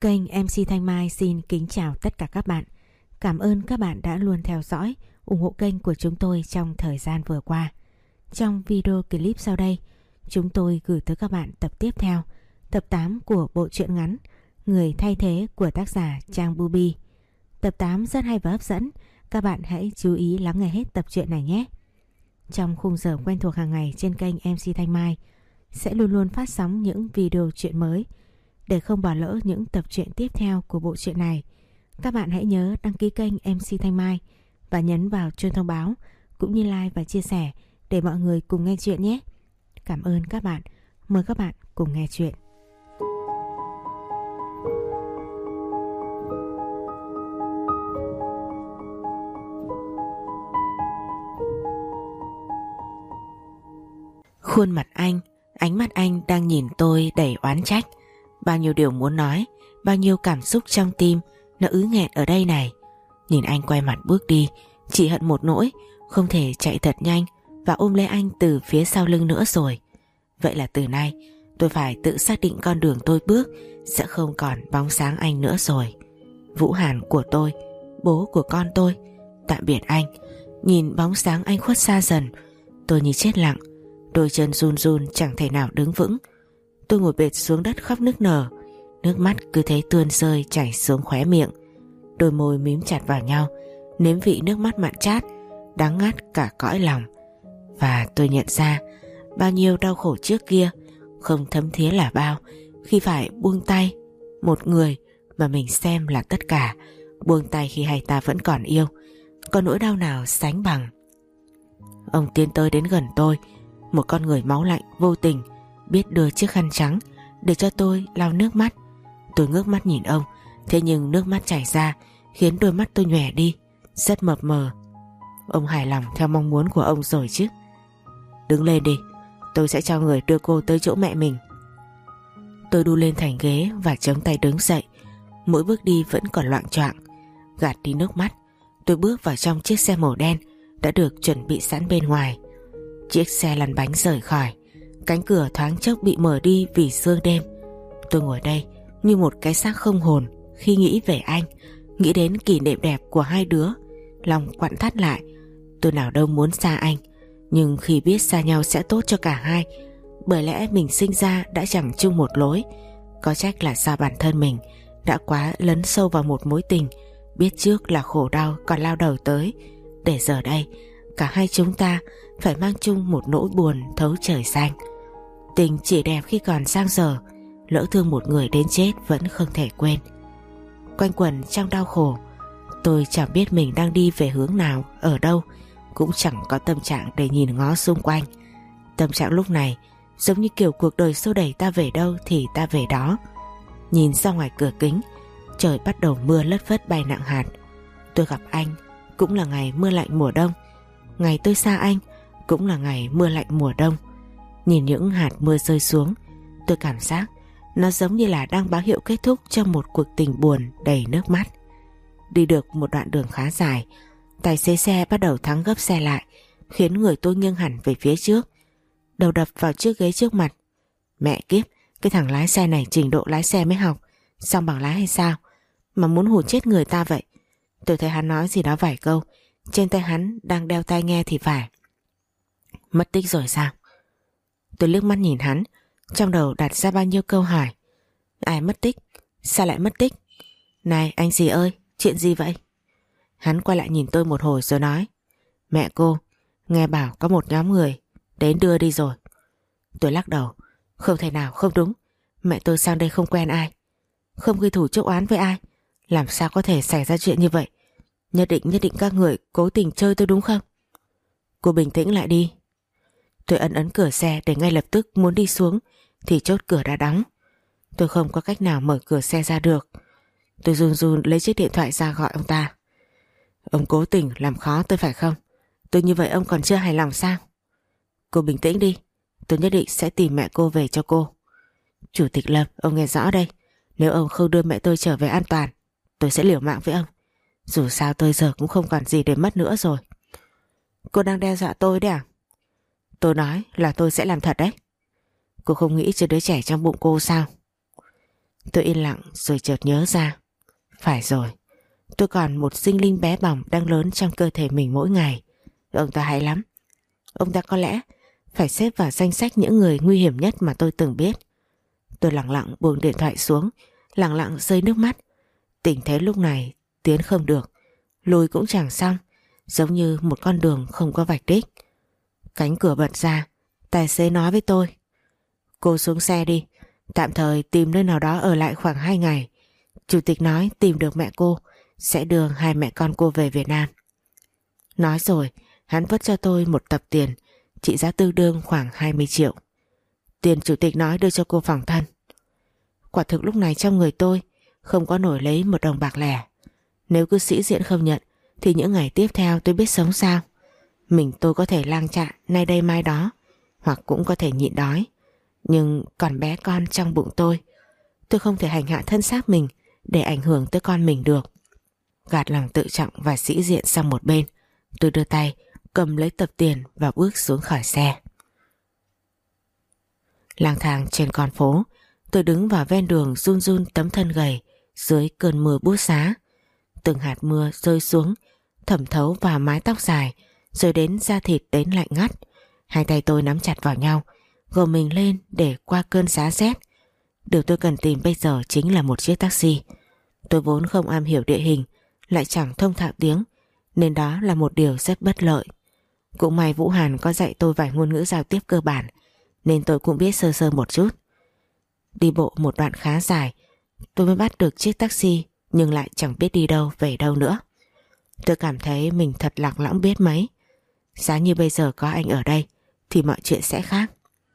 Kênh MC Thanh Mai xin kính chào tất cả các bạn. Cảm ơn các bạn đã luôn theo dõi, ủng hộ kênh của chúng tôi trong thời gian vừa qua. Trong video clip sau đây, chúng tôi gửi tới các bạn tập tiếp theo, tập 8 của bộ truyện ngắn Người thay thế của tác giả Trang Bubi. Tập 8 rất hay và hấp dẫn, các bạn hãy chú ý lắng nghe hết tập truyện này nhé. Trong khung giờ quen thuộc hàng ngày trên kênh MC Thanh Mai sẽ luôn luôn phát sóng những video truyện mới. Để không bỏ lỡ những tập truyện tiếp theo của bộ truyện này, các bạn hãy nhớ đăng ký kênh MC Thanh Mai và nhấn vào chuông thông báo cũng như like và chia sẻ để mọi người cùng nghe chuyện nhé. Cảm ơn các bạn. Mời các bạn cùng nghe chuyện. Khuôn mặt anh, ánh mắt anh đang nhìn tôi đầy oán trách. Bao nhiêu điều muốn nói, bao nhiêu cảm xúc trong tim nó ứ nghẹn ở đây này. Nhìn anh quay mặt bước đi, chỉ hận một nỗi không thể chạy thật nhanh và ôm lấy anh từ phía sau lưng nữa rồi. Vậy là từ nay tôi phải tự xác định con đường tôi bước sẽ không còn bóng sáng anh nữa rồi. Vũ Hàn của tôi, bố của con tôi, tạm biệt anh. Nhìn bóng sáng anh khuất xa dần, tôi như chết lặng, đôi chân run run chẳng thể nào đứng vững. Tôi ngồi bệt xuống đất khóc nức nở, nước mắt cứ thế tuôn rơi chảy xuống khóe miệng. Đôi môi mím chặt vào nhau, nếm vị nước mắt mặn chát, đắng ngắt cả cõi lòng. Và tôi nhận ra bao nhiêu đau khổ trước kia không thấm thía là bao khi phải buông tay một người mà mình xem là tất cả. Buông tay khi hai ta vẫn còn yêu, có nỗi đau nào sánh bằng. Ông tiến tới đến gần tôi, một con người máu lạnh vô tình, biết đưa chiếc khăn trắng để cho tôi lau nước mắt. Tôi ngước mắt nhìn ông, thế nhưng nước mắt chảy ra khiến đôi mắt tôi nhòe đi, rất mập mờ. Ông hài lòng theo mong muốn của ông rồi chứ. Đứng lên đi, tôi sẽ cho người đưa cô tới chỗ mẹ mình. Tôi đu lên thành ghế và chống tay đứng dậy, mỗi bước đi vẫn còn loạng choạng. Gạt đi nước mắt, tôi bước vào trong chiếc xe màu đen đã được chuẩn bị sẵn bên ngoài. Chiếc xe lăn bánh rời khỏi, cánh cửa thoáng chốc bị mở đi vì sương đêm. Tôi ngồi đây như một cái xác không hồn khi nghĩ về anh, nghĩ đến kỷ niệm đẹp của hai đứa. Lòng quặn thắt lại. Tôi nào đâu muốn xa anh, nhưng khi biết xa nhau sẽ tốt cho cả hai. Bởi lẽ mình sinh ra đã chẳng chung một lối. Có trách là sao bản thân mình đã quá lấn sâu vào một mối tình, biết trước là khổ đau còn lao đầu tới, để giờ đây cả hai chúng ta phải mang chung một nỗi buồn thấu trời xanh. Tình chỉ đẹp khi còn dang dở, lỡ thương một người đến chết vẫn không thể quên. Quanh quẩn trong đau khổ, tôi chẳng biết mình đang đi về hướng nào, ở đâu, cũng chẳng có tâm trạng để nhìn ngó xung quanh. Tâm trạng lúc này giống như kiểu cuộc đời xô đẩy ta về đâu thì ta về đó. Nhìn ra ngoài cửa kính, trời bắt đầu mưa lất phất bay nặng hạt. Tôi gặp anh cũng là ngày mưa lạnh mùa đông, ngày tôi xa anh cũng là ngày mưa lạnh mùa đông. Nhìn những hạt mưa rơi xuống, tôi cảm giác nó giống như là đang báo hiệu kết thúc cho một cuộc tình buồn đầy nước mắt. Đi được một đoạn đường khá dài, tài xế xe bắt đầu thắng gấp xe lại, khiến người tôi nghiêng hẳn về phía trước, đầu đập vào chiếc ghế trước mặt. Mẹ kiếp, cái thằng lái xe này trình độ lái xe mới học, xong bằng lái hay sao mà muốn hù chết người ta vậy. Tôi thấy hắn nói gì đó vài câu, trên tay hắn đang đeo tai nghe thì phải. Mất tích rồi sao? Tôi liếc mắt nhìn hắn, trong đầu đặt ra bao nhiêu câu hỏi. Ai mất tích? Sao lại mất tích? Này anh gì ơi, chuyện gì vậy? Hắn quay lại nhìn tôi một hồi rồi nói: Mẹ cô, nghe bảo có một nhóm người đến đưa đi rồi. Tôi lắc đầu: Không thể nào, không đúng. Mẹ tôi sang đây không quen ai, không ghi thủ chuốc oán với ai, làm sao có thể xảy ra chuyện như vậy? Nhất định các người cố tình chơi tôi đúng không? Cô bình tĩnh lại đi. Tôi ấn cửa xe để ngay lập tức muốn đi xuống thì chốt cửa đã đóng. Tôi không có cách nào mở cửa xe ra được. Tôi run run lấy chiếc điện thoại ra gọi ông ta. Ông cố tình làm khó tôi phải không? Tôi như vậy ông còn chưa hài lòng sao? Cô bình tĩnh đi, tôi nhất định sẽ tìm mẹ cô về cho cô. Chủ tịch Lâm, ông nghe rõ đây. Nếu ông không đưa mẹ tôi trở về an toàn, tôi sẽ liều mạng với ông. Dù sao tôi giờ cũng không còn gì để mất nữa rồi. Cô đang đe dọa tôi đấy à? Tôi nói là tôi sẽ làm thật đấy. Cô không nghĩ cho đứa trẻ trong bụng cô sao? Tôi yên lặng rồi chợt nhớ ra. Phải rồi, tôi còn một sinh linh bé bỏng đang lớn trong cơ thể mình mỗi ngày. Ông ta hay lắm. Ông ta có lẽ phải xếp vào danh sách những người nguy hiểm nhất mà tôi từng biết. Tôi lặng lặng buông điện thoại xuống, lặng lặng rơi nước mắt. Tình thế lúc này tiến không được, lùi cũng chẳng xong, giống như một con đường không có vạch đích. Cánh cửa bật ra, tài xế nói với tôi: cô xuống xe đi, tạm thời tìm nơi nào đó ở lại khoảng 2 ngày. Chủ tịch nói tìm được mẹ cô sẽ đưa hai mẹ con cô về Việt Nam. Nói rồi, hắn vứt cho tôi một tập tiền trị giá tương đương khoảng 20 triệu. Tiền chủ tịch nói đưa cho cô phòng thân. Quả thực lúc này trong người tôi không có nổi lấy một đồng bạc lẻ. Nếu cứ sĩ diện không nhận thì những ngày tiếp theo tôi biết sống sao. Mình tôi có thể lang chạ nay đây mai đó, hoặc cũng có thể nhịn đói. Nhưng còn bé con trong bụng tôi không thể hành hạ thân xác mình để ảnh hưởng tới con mình được. Gạt lòng tự trọng và sĩ diện sang một bên, tôi đưa tay cầm lấy tập tiền và bước xuống khỏi xe. Lang thang trên con phố, tôi đứng vào ven đường run run tấm thân gầy dưới cơn mưa buốt giá. Từng hạt mưa rơi xuống thẩm thấu vào mái tóc dài, rồi đến da thịt đến lạnh ngắt. Hai tay tôi nắm chặt vào nhau, gồng mình lên để qua cơn giá rét. Điều tôi cần tìm bây giờ chính là một chiếc taxi. Tôi vốn không am hiểu địa hình, lại chẳng thông thạo tiếng, nên đó là một điều rất bất lợi. Cũng may Vũ Hàn có dạy tôi vài ngôn ngữ giao tiếp cơ bản, nên tôi cũng biết sơ sơ một chút. Đi bộ một đoạn khá dài, tôi mới bắt được chiếc taxi, nhưng lại chẳng biết đi đâu về đâu nữa. Tôi cảm thấy mình thật lạc lõng biết mấy. Giá như bây giờ có anh ở đây thì mọi chuyện sẽ khác.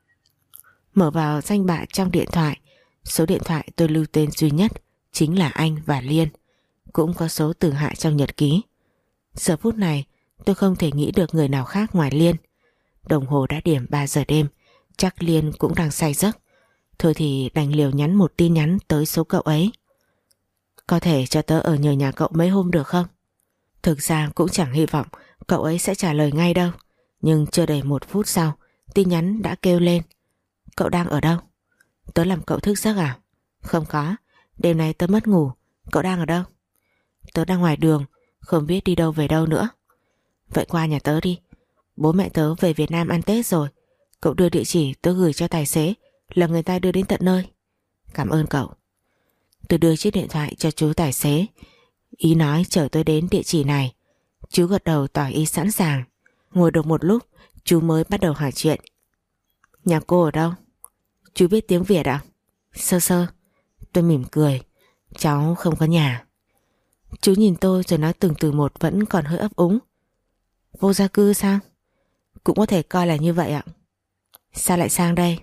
Mở vào danh bạ trong điện thoại, số điện thoại tôi lưu tên duy nhất chính là anh và Liên, cũng có số Từ Hạ trong nhật ký. Giờ phút này tôi không thể nghĩ được người nào khác ngoài Liên. Đồng hồ đã điểm 3 giờ đêm, chắc Liên cũng đang say giấc. Thôi thì đành liều nhắn một tin nhắn tới số cậu ấy. Có thể cho tớ ở nhờ nhà cậu mấy hôm được không? Thực ra cũng chẳng hy vọng cậu ấy sẽ trả lời ngay đâu. Nhưng chưa đầy 1 phút sau, tin nhắn đã kêu lên: cậu đang ở đâu? Tớ làm cậu thức giấc à? Không có, đêm nay tớ mất ngủ. Cậu đang ở đâu? Tớ đang ngoài đường, không biết đi đâu về đâu nữa. Vậy qua nhà tớ đi. Bố mẹ tớ về Việt Nam ăn Tết rồi. Cậu đưa địa chỉ tớ gửi cho tài xế, là người ta đưa đến tận nơi. Cảm ơn cậu. Tôi đưa chiếc điện thoại cho chú tài xế, ý nói chở tôi đến địa chỉ này. Chú gật đầu tỏ ý sẵn sàng. Ngồi được một lúc, chú mới bắt đầu hỏi chuyện. Nhà cô ở đâu? Chú biết tiếng Việt à? Sơ sơ. Tôi mỉm cười. Cháu không có nhà. Chú nhìn tôi rồi nói từng từ một, vẫn còn hơi ấp úng. Vô gia cư sao? Cũng có thể coi là như vậy ạ. Sao lại sang đây?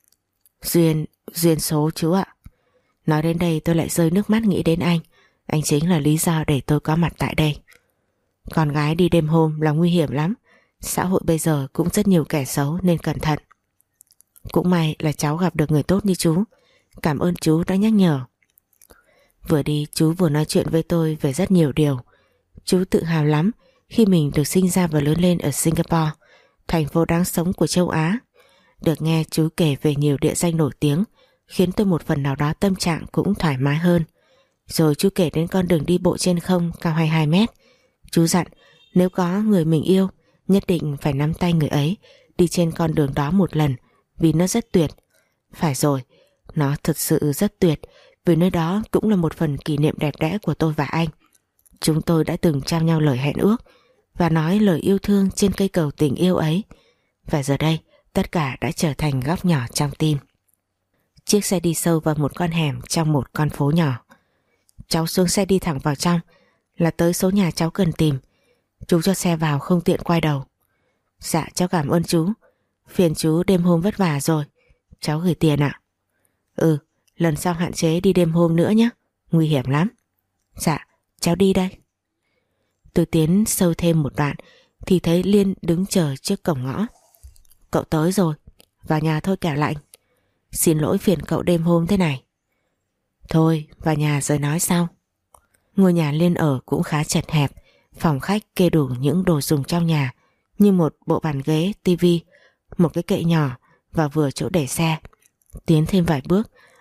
Duyên số chú ạ. Nói đến đây tôi lại rơi nước mắt nghĩ đến anh. Anh chính là lý do để tôi có mặt tại đây. Con gái đi đêm hôm là nguy hiểm lắm. Xã hội bây giờ cũng rất nhiều kẻ xấu nên cẩn thận. Cũng may là cháu gặp được người tốt như chú. Cảm ơn chú đã nhắc nhở. Vừa đi chú vừa nói chuyện với tôi về rất nhiều điều. Chú tự hào lắm khi mình được sinh ra và lớn lên ở Singapore, thành phố đáng sống của châu Á. Được nghe chú kể về nhiều địa danh nổi tiếng khiến tôi một phần nào đó tâm trạng cũng thoải mái hơn. Rồi chú kể đến con đường đi bộ trên không cao 22 mét. Chú dặn nếu có người mình yêu nhất định phải nắm tay người ấy đi trên con đường đó một lần, vì nó rất tuyệt. Phải rồi, nó thật sự rất tuyệt, vì nơi đó cũng là một phần kỷ niệm đẹp đẽ của tôi và anh. Chúng tôi đã từng trao nhau lời hẹn ước và nói lời yêu thương trên cây cầu tình yêu ấy. Và giờ đây tất cả đã trở thành góc nhỏ trong tim. Chiếc xe đi sâu vào một con hẻm trong một con phố nhỏ. Cháu xuống xe đi thẳng vào trong là tới số nhà cháu cần tìm. Chú cho xe vào không tiện quay đầu. Dạ cháu cảm ơn chú. Phiền chú đêm hôm vất vả rồi. Cháu gửi tiền ạ. Ừ, lần sau hạn chế đi đêm hôm nữa nhé. Nguy hiểm lắm. Dạ, cháu đi đây. Tôi tiến sâu thêm một đoạn thì thấy Liên đứng chờ trước cổng ngõ. Cậu tới rồi, vào nhà thôi kẻo lạnh. Xin lỗi phiền cậu đêm hôm thế này. Thôi, vào nhà rồi nói sau. Ngôi nhà Liên ở cũng khá chật hẹp. Phòng khách kê đủ những đồ dùng trong nhà, như một bộ bàn ghế, tivi, một cái kệ nhỏ và vừa chỗ để xe. Tiến thêm vài bước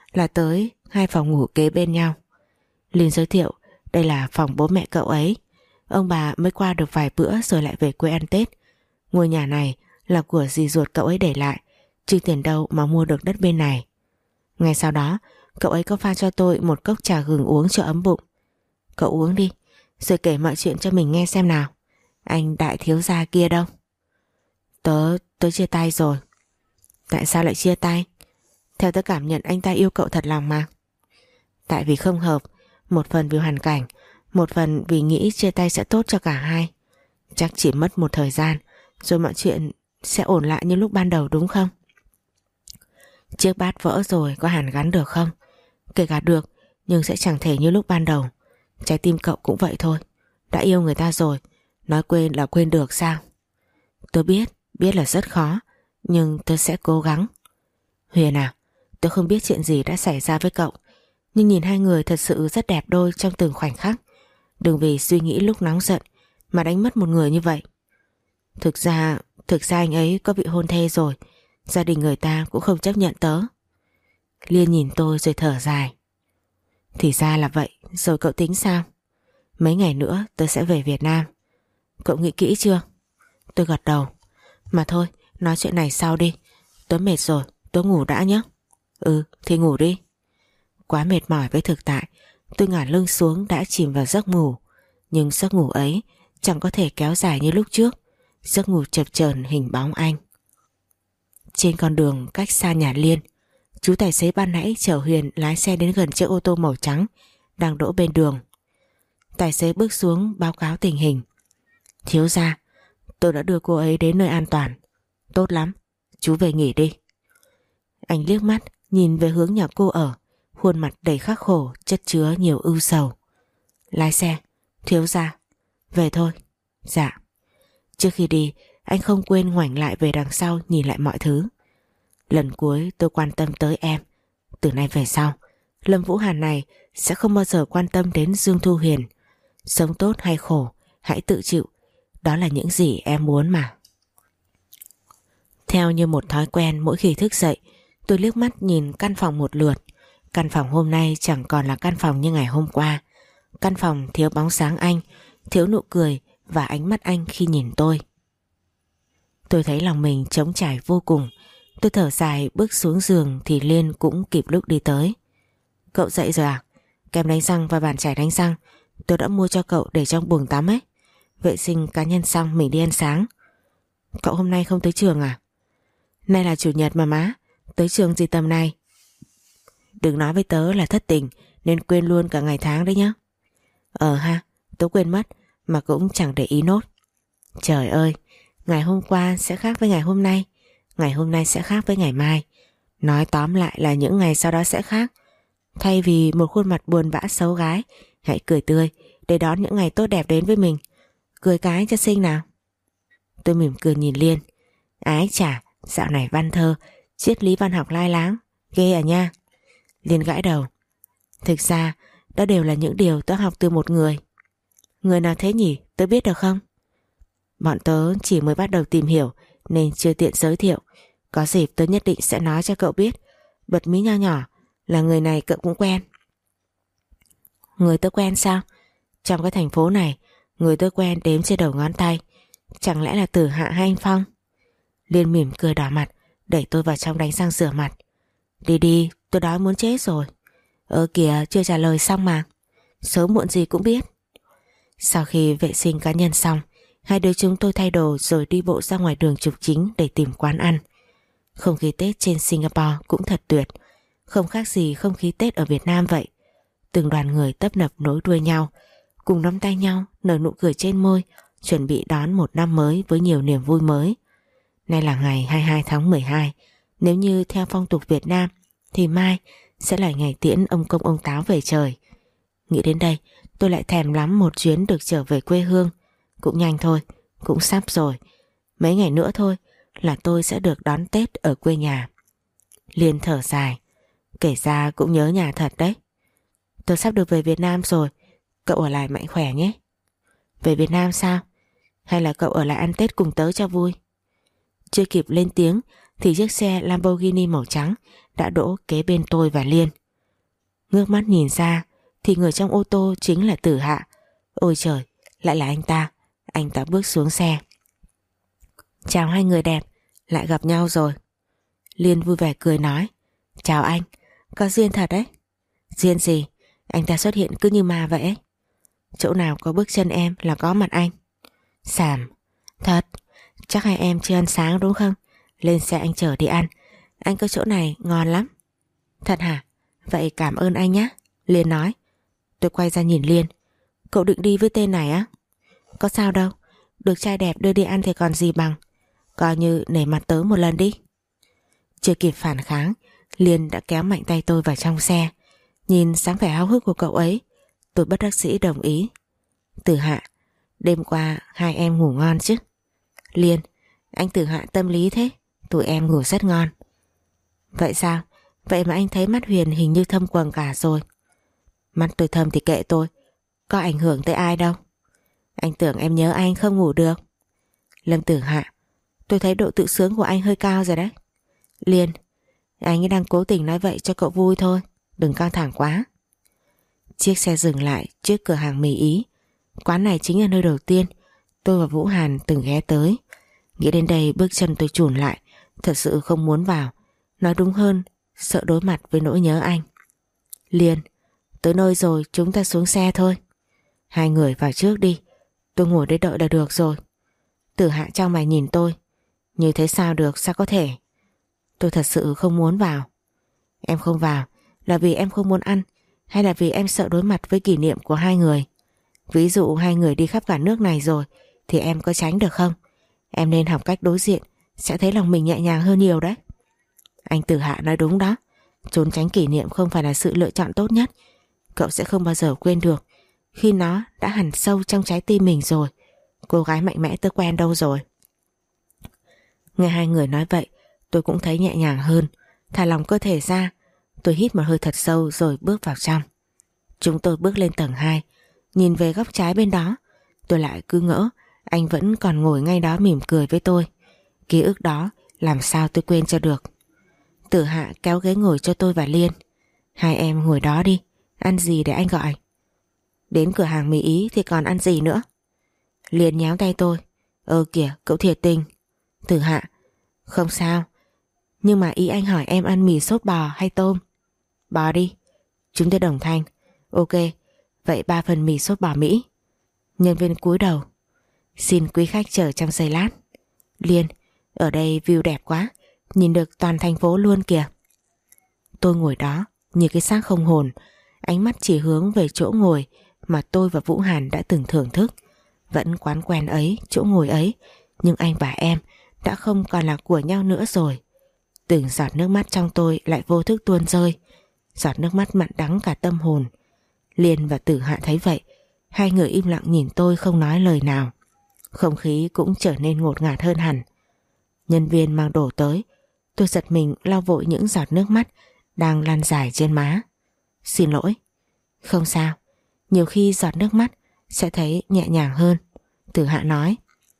là tới 2 phòng ngủ kế bên nhau. Liên giới thiệu đây là phòng bố mẹ cậu ấy. Ông bà mới qua được vài bữa rồi lại về quê ăn Tết. Ngôi nhà này là của dì ruột cậu ấy để lại, chứ tiền đâu mà mua được đất bên này. Ngay sau đó cậu ấy có pha cho tôi một cốc trà gừng uống cho ấm bụng. Cậu uống đi, rồi kể mọi chuyện cho mình nghe xem nào. Anh đại thiếu gia kia đâu? Tớ chia tay rồi. Tại sao lại chia tay? Theo tớ cảm nhận anh ta yêu cậu thật lòng mà. Tại vì không hợp, một phần vì hoàn cảnh, một phần vì nghĩ chia tay sẽ tốt cho cả hai. Chắc chỉ mất một thời gian rồi mọi chuyện sẽ ổn lại như lúc ban đầu đúng không? Chiếc bát vỡ rồi có hàn gắn được không? Kể cả được, nhưng sẽ chẳng thể như lúc ban đầu. Trái tim cậu cũng vậy thôi. Đã yêu người ta rồi, nói quên là quên được sao? Tớ biết là rất khó, nhưng tớ sẽ cố gắng. Huyền à, tớ không biết chuyện gì đã xảy ra với cậu, nhưng nhìn hai người thật sự rất đẹp đôi trong từng khoảnh khắc. Đừng vì suy nghĩ lúc nóng giận mà đánh mất một người như vậy. Thực ra anh ấy có vị hôn thê rồi, gia đình người ta cũng không chấp nhận tớ. Liên nhìn tôi rồi thở dài. Thì ra là vậy, rồi cậu tính sao? Mấy ngày nữa tớ sẽ về Việt Nam. Cậu nghĩ kỹ chưa? Tôi gật đầu. Mà thôi, nói chuyện này sau đi. Tớ mệt rồi, tớ ngủ đã nhé. Ừ, thì ngủ đi. Quá mệt mỏi với thực tại, tôi ngả lưng xuống đã chìm vào giấc ngủ. Nhưng giấc ngủ ấy chẳng có thể kéo dài như lúc trước. Giấc ngủ chập chờn hình bóng anh. Trên con đường cách xa nhà Liên, chú tài xế ban nãy chở Huyền lái xe đến gần chiếc ô tô màu trắng đang đỗ bên đường. Tài xế bước xuống báo cáo tình hình. Thiếu gia, tôi đã đưa cô ấy đến nơi an toàn. Tốt lắm, chú về nghỉ đi. Anh liếc mắt nhìn về hướng nhà cô ở, khuôn mặt đầy khắc khổ, chất chứa nhiều ưu sầu. Lái xe. Thiếu gia. Về thôi. Dạ. Trước khi đi, anh không quên ngoảnh lại về đằng sau nhìn lại mọi thứ. Lần cuối tôi quan tâm tới em. Từ nay về sau, Lâm Vũ Hàn này sẽ không bao giờ quan tâm đến Dương Thu Huyền. Sống tốt hay khổ, hãy tự chịu. Đó là những gì em muốn mà. Theo như một thói quen, mỗi khi thức dậy, tôi liếc mắt nhìn căn phòng một lượt. Căn phòng hôm nay chẳng còn là căn phòng như ngày hôm qua. Căn phòng thiếu bóng sáng anh, thiếu nụ cười và ánh mắt anh khi nhìn tôi. Tôi thấy lòng mình trống trải vô cùng. Tôi thở dài bước xuống giường thì Liên cũng kịp lúc đi tới. Cậu dậy rồi à? Kem đánh răng và bàn chải đánh răng tôi đã mua cho cậu để trong buồng tắm ấy. Vệ sinh cá nhân xong mình đi ăn sáng. Cậu hôm nay không tới trường à? Nay là chủ nhật mà má, tới trường gì tầm này? Đừng nói với tớ là thất tình nên quên luôn cả ngày tháng đấy nhá. Ha, tớ quên mất mà cũng chẳng để ý nốt. Trời ơi, ngày hôm qua sẽ khác với ngày hôm nay, ngày hôm nay sẽ khác với ngày mai. Nói tóm lại là những ngày sau đó sẽ khác. Thay vì một khuôn mặt buồn bã xấu gái, hãy cười tươi để đón những ngày tốt đẹp đến với mình. Cười cái cho xinh nào. Tôi mỉm cười nhìn Liên. Ái chà, dạo này văn thơ, triết lý văn học lai láng, ghê à nha. Liên gãi đầu. Thực ra đó đều là những điều tớ học từ một người. Người nào thế nhỉ, tớ biết được không? Bọn tớ chỉ mới bắt đầu tìm hiểu nên chưa tiện giới thiệu. Có dịp tớ nhất định sẽ nói cho cậu biết. Bật mí nho nhỏ là người này cậu cũng quen. Người tớ quen sao? Trong cái thành phố này, người tớ quen đếm trên đầu ngón tay. Chẳng lẽ là Tử Hạ hay anh Phong? Liên mỉm cười đỏ mặt, đẩy tôi vào trong đánh răng rửa mặt. Đi đi, tôi đói muốn chết rồi. Kìa, chưa trả lời xong mà. Sớm muộn gì cũng biết. Sau khi vệ sinh cá nhân xong, hai đứa chúng tôi thay đồ rồi đi bộ ra ngoài đường trục chính để tìm quán ăn. Không khí Tết trên Singapore cũng thật tuyệt. Không khác gì không khí Tết ở Việt Nam vậy. Từng đoàn người tấp nập nối đuôi nhau, cùng nắm tay nhau, nở nụ cười trên môi, chuẩn bị đón một năm mới với nhiều niềm vui mới. Nay là ngày 22 tháng 12. Nếu như theo phong tục Việt Nam thì mai sẽ là ngày tiễn ông Công ông Táo về trời. Nghĩ đến đây tôi lại thèm lắm một chuyến được trở về quê hương. Cũng nhanh thôi, cũng sắp rồi. Mấy ngày nữa thôi là tôi sẽ được đón Tết ở quê nhà. Liên thở dài. Kể ra cũng nhớ nhà thật đấy. Tôi sắp được về Việt Nam rồi. Cậu ở lại mạnh khỏe nhé. Về Việt Nam sao? Hay là cậu ở lại ăn Tết cùng tớ cho vui? Chưa kịp lên tiếng thì chiếc xe Lamborghini màu trắng đã đỗ kế bên tôi và Liên. Ngước mắt nhìn ra thì người trong ô tô chính là Tử Hạ. Ôi trời, lại là anh ta. Anh ta bước xuống xe. Chào hai người đẹp, lại gặp nhau rồi. Liên vui vẻ cười nói. Chào anh, có duyên thật đấy. Duyên gì? Anh ta xuất hiện cứ như ma vậy ấy. Chỗ nào có bước chân em là có mặt anh. Xàm. Thật. Chắc hai em chưa ăn sáng đúng không? Lên xe anh chở đi ăn. Anh có chỗ này ngon lắm. Thật hả? Vậy cảm ơn anh nhé. Liên nói. Tôi quay ra nhìn Liên. Cậu định đi với tên này á? Có sao đâu. Được trai đẹp đưa đi ăn thì còn gì bằng. Coi như nể mặt tớ một lần đi. Chưa kịp phản kháng, Liên đã kéo mạnh tay tôi vào trong xe. Nhìn sáng vẻ háo hức của cậu ấy, tôi bất đắc dĩ đồng ý. Tử Hạ, đêm qua hai em ngủ ngon chứ? Liên, anh Tử Hạ tâm lý thế. Tụi em ngủ rất ngon. Vậy sao? Vậy mà anh thấy mắt Huyền hình như thâm quầng cả rồi. Mắt tôi thâm thì kệ tôi, có ảnh hưởng tới ai đâu. Anh tưởng em nhớ anh không ngủ được. Lâm Tử Hạ, tôi thấy độ tự sướng của anh hơi cao rồi đấy. Liên, anh ấy đang cố tình nói vậy cho cậu vui thôi, đừng căng thẳng quá. Chiếc xe dừng lại trước cửa hàng mì Ý. Quán này chính là nơi đầu tiên tôi và Vũ Hàn từng ghé tới. Nghĩ đến đây bước chân tôi chùn lại. Thật sự không muốn vào. Nói đúng hơn, sợ đối mặt với nỗi nhớ anh. Liên, tới nơi rồi, chúng ta xuống xe thôi. Hai người vào trước đi, tôi ngồi đây đợi là được rồi. Tử Hạ trao mày nhìn tôi. Như thế sao được, sao có thể? Tôi thật sự không muốn vào. Em không vào là vì em không muốn ăn, hay là vì em sợ đối mặt với kỷ niệm của hai người? Ví dụ hai người đi khắp cả nước này rồi thì em có tránh được không? Em nên học cách đối diện, sẽ thấy lòng mình nhẹ nhàng hơn nhiều đấy. Anh Tử Hạ nói đúng đó. Trốn tránh kỷ niệm không phải là sự lựa chọn tốt nhất. Cậu sẽ không bao giờ quên được khi nó đã hằn sâu trong trái tim mình rồi. Cô gái mạnh mẽ tớ quen đâu rồi? Nghe hai người nói vậy, tôi cũng thấy nhẹ nhàng hơn. Thả lòng cơ thể ra, tôi hít một hơi thật sâu rồi bước vào trong. Chúng tôi bước lên tầng 2. Nhìn về góc trái bên đó, tôi lại cứ ngỡ anh vẫn còn ngồi ngay đó mỉm cười với tôi. Ký ức đó làm sao tôi quên cho được. Tử Hạ kéo ghế ngồi cho tôi và Liên. Hai em ngồi đó đi, ăn gì để anh gọi? Đến cửa hàng mì Ý thì còn ăn gì nữa? Liên nhéo tay tôi. Kìa, cậu thiệt tình. Tử Hạ, không sao. Nhưng mà ý anh hỏi em ăn mì sốt bò hay tôm? Bò đi. Chúng tôi đồng thanh. Ok, vậy 3 phần mì sốt bò Mỹ. Nhân viên cúi đầu. Xin quý khách chờ trong giây lát. Liên, ở đây view đẹp quá, nhìn được toàn thành phố luôn kìa. Tôi ngồi đó như cái xác không hồn, ánh mắt chỉ hướng về chỗ ngồi mà tôi và Vũ Hàn đã từng thưởng thức. Vẫn quán quen ấy, chỗ ngồi ấy, nhưng anh và em đã không còn là của nhau nữa rồi. Từng giọt nước mắt trong tôi lại vô thức tuôn rơi, giọt nước mắt mặn đắng cả tâm hồn. Liên và Tử Hạ thấy vậy, hai người im lặng nhìn tôi không nói lời nào. Không khí cũng trở nên ngột ngạt hơn hẳn. Nhân viên mang đồ tới, tôi giật mình lau vội những giọt nước mắt đang lan dài trên má. Xin lỗi. Không sao, nhiều khi giọt nước mắt sẽ thấy nhẹ nhàng hơn, Tử Hạ nói.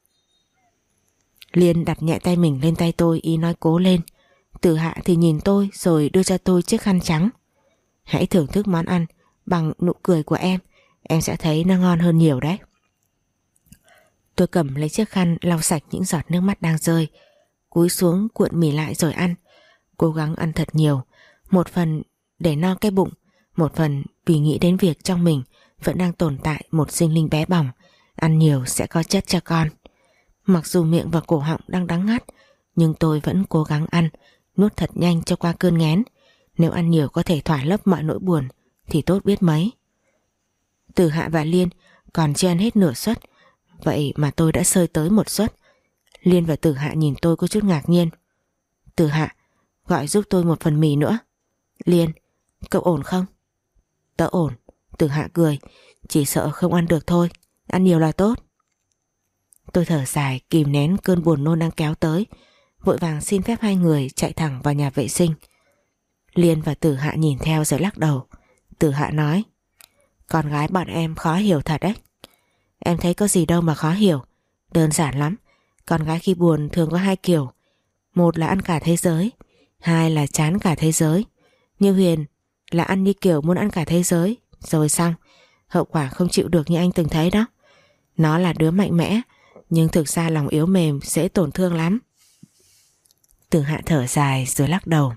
Liên đặt nhẹ tay mình lên tay tôi, ý nói cố lên. Tử Hạ thì nhìn tôi rồi đưa cho tôi chiếc khăn trắng. Hãy thưởng thức món ăn bằng nụ cười của em sẽ thấy nó ngon hơn nhiều đấy. Tôi cầm lấy chiếc khăn lau sạch những giọt nước mắt đang rơi, cúi xuống cuộn mì lại rồi ăn. Cố gắng ăn thật nhiều, một phần để no cái bụng, một phần vì nghĩ đến việc trong mình vẫn đang tồn tại một sinh linh bé bỏng. Ăn nhiều sẽ có chất cho con. Mặc dù miệng và cổ họng đang đắng ngắt, nhưng tôi vẫn cố gắng ăn, nuốt thật nhanh cho qua cơn nghén. Nếu ăn nhiều có thể thỏa lấp mọi nỗi buồn thì tốt biết mấy. Tử Hạ và Liên còn chưa ăn hết nửa suất, vậy mà tôi đã xơi tới một suất. Liên và Tử Hạ nhìn tôi có chút ngạc nhiên. Tử Hạ, gọi giúp tôi một phần mì nữa. Liên, cậu ổn không? Tớ ổn. Tử Hạ cười. Chỉ sợ không ăn được thôi, ăn nhiều là tốt. Tôi thở dài kìm nén cơn buồn nôn đang kéo tới, vội vàng xin phép hai người chạy thẳng vào nhà vệ sinh. Liên và Tử Hạ nhìn theo rồi lắc đầu. Tử Hạ nói, con gái bọn em khó hiểu thật đấy. Em thấy có gì đâu mà khó hiểu, đơn giản lắm. Con gái khi buồn thường có hai kiểu, một là ăn cả thế giới, hai là chán cả thế giới. Như Huyền là ăn như kiểu muốn ăn cả thế giới. Rồi xong, hậu quả không chịu được như anh từng thấy đó. Nó là đứa mạnh mẽ, nhưng thực ra lòng yếu mềm, dễ tổn thương lắm. Từ Hạ thở dài rồi lắc đầu.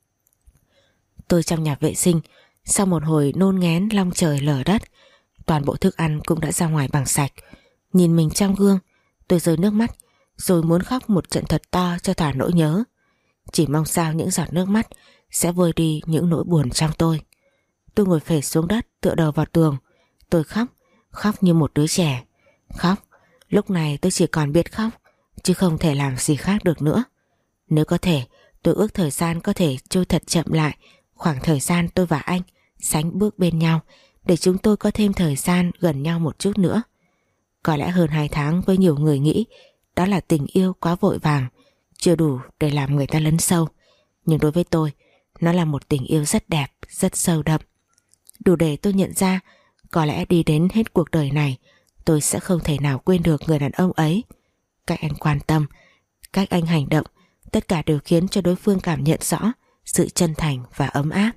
Tôi trong nhà vệ sinh, sau một hồi nôn ngén long trời lở đất, toàn bộ thức ăn cũng đã ra ngoài bằng sạch. Nhìn mình trong gương, tôi rơi nước mắt, rồi muốn khóc một trận thật to cho thỏa nỗi nhớ. Chỉ mong sao những giọt nước mắt sẽ vơi đi những nỗi buồn trong tôi. Tôi ngồi phịch xuống đất, tựa đầu vào tường. Tôi khóc, khóc như một đứa trẻ. Khóc, lúc này tôi chỉ còn biết khóc, chứ không thể làm gì khác được nữa. Nếu có thể, tôi ước thời gian có thể trôi thật chậm lại, khoảng thời gian tôi và anh sánh bước bên nhau, để chúng tôi có thêm thời gian gần nhau một chút nữa. Có lẽ hơn 2 tháng với nhiều người nghĩ đó là tình yêu quá vội vàng, chưa đủ để làm người ta lấn sâu. Nhưng đối với tôi, nó là một tình yêu rất đẹp, rất sâu đậm. Đủ để tôi nhận ra, có lẽ đi đến hết cuộc đời này, tôi sẽ không thể nào quên được người đàn ông ấy. Cách anh quan tâm, cách anh hành động, tất cả đều khiến cho đối phương cảm nhận rõ sự chân thành và ấm áp.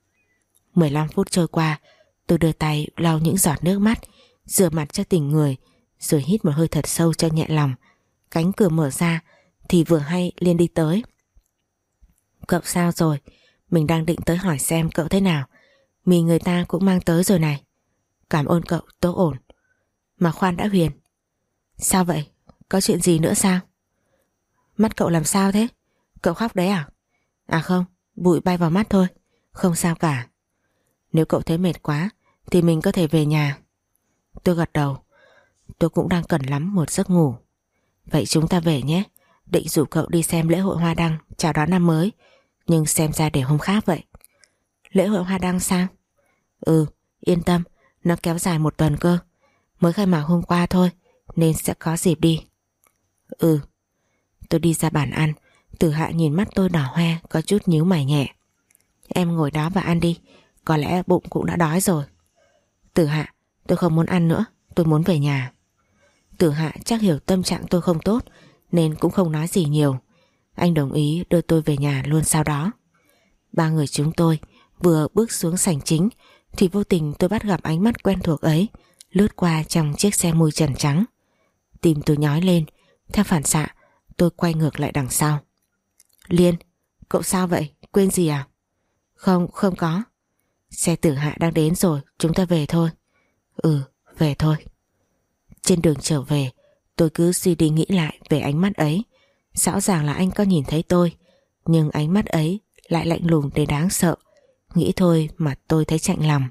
15 phút trôi qua, tôi đưa tay lau những giọt nước mắt, rửa mặt cho tỉnh người, rồi hít một hơi thật sâu cho nhẹ lòng. Cánh cửa mở ra thì vừa hay Liên đi tới. Cậu sao rồi? Mình đang định tới hỏi xem cậu thế nào. Mì người ta cũng mang tới rồi này. Cảm ơn cậu, tớ ổn. Mà khoan đã Huyền. Sao vậy? Có chuyện gì nữa sao? Mắt cậu làm sao thế? Cậu khóc đấy à? À không, bụi bay vào mắt thôi. Không sao cả. Nếu cậu thấy mệt quá thì mình có thể về nhà. Tôi gật đầu. Tôi cũng đang cần lắm một giấc ngủ. Vậy chúng ta về nhé. Định rủ cậu đi xem lễ hội hoa đăng chào đón năm mới, nhưng xem ra để hôm khác vậy. Lễ hội hoa đăng sao? Ừ, yên tâm, nó kéo dài 1 tuần cơ. Mới khai mạc hôm qua thôi, nên sẽ có dịp đi. Ừ. Tôi đi ra bàn ăn. Tử Hạ nhìn mắt tôi đỏ hoe, có chút nhíu mày nhẹ. Em ngồi đó và ăn đi, có lẽ bụng cũng đã đói rồi. Tử Hạ, tôi không muốn ăn nữa, tôi muốn về nhà. Tử Hạ chắc hiểu tâm trạng tôi không tốt, nên cũng không nói gì nhiều. Anh đồng ý đưa tôi về nhà luôn sau đó. 3 người chúng tôi vừa bước xuống sảnh chính thì vô tình tôi bắt gặp ánh mắt quen thuộc ấy lướt qua trong chiếc xe mui trần trắng. Tim tôi nhói lên. Theo phản xạ, tôi quay ngược lại đằng sau. Liên, cậu sao vậy? Quên gì à? Không, không có. Xe Tử Hạ đang đến rồi, chúng ta về thôi. Ừ, về thôi. Trên đường trở về, tôi cứ suy đi nghĩ lại về ánh mắt ấy. Rõ ràng là anh có nhìn thấy tôi, nhưng ánh mắt ấy lại lạnh lùng đến đáng sợ. Nghĩ thôi mà tôi thấy chạnh lòng.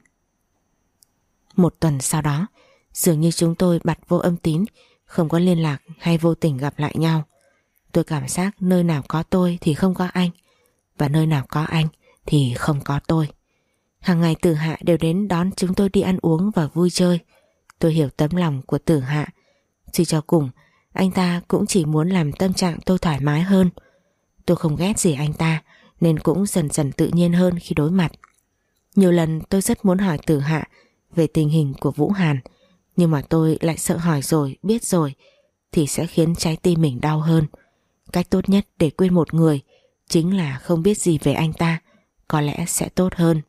1 tuần sau đó, dường như chúng tôi bặt vô âm tín, không có liên lạc hay vô tình gặp lại nhau. Tôi cảm giác nơi nào có tôi thì không có anh, và nơi nào có anh thì không có tôi. Hàng ngày Tử Hạ đều đến đón chúng tôi đi ăn uống và vui chơi. Tôi hiểu tấm lòng của Tử Hạ. Suy cho cùng, anh ta cũng chỉ muốn làm tâm trạng tôi thoải mái hơn. Tôi không ghét gì anh ta, nên cũng dần dần tự nhiên hơn khi đối mặt. Nhiều lần tôi rất muốn hỏi Tử Hạ về tình hình của Vũ Hàn, nhưng mà tôi lại sợ hỏi rồi, biết rồi thì sẽ khiến trái tim mình đau hơn. Cách tốt nhất để quên một người chính là không biết gì về anh ta, có lẽ sẽ tốt hơn.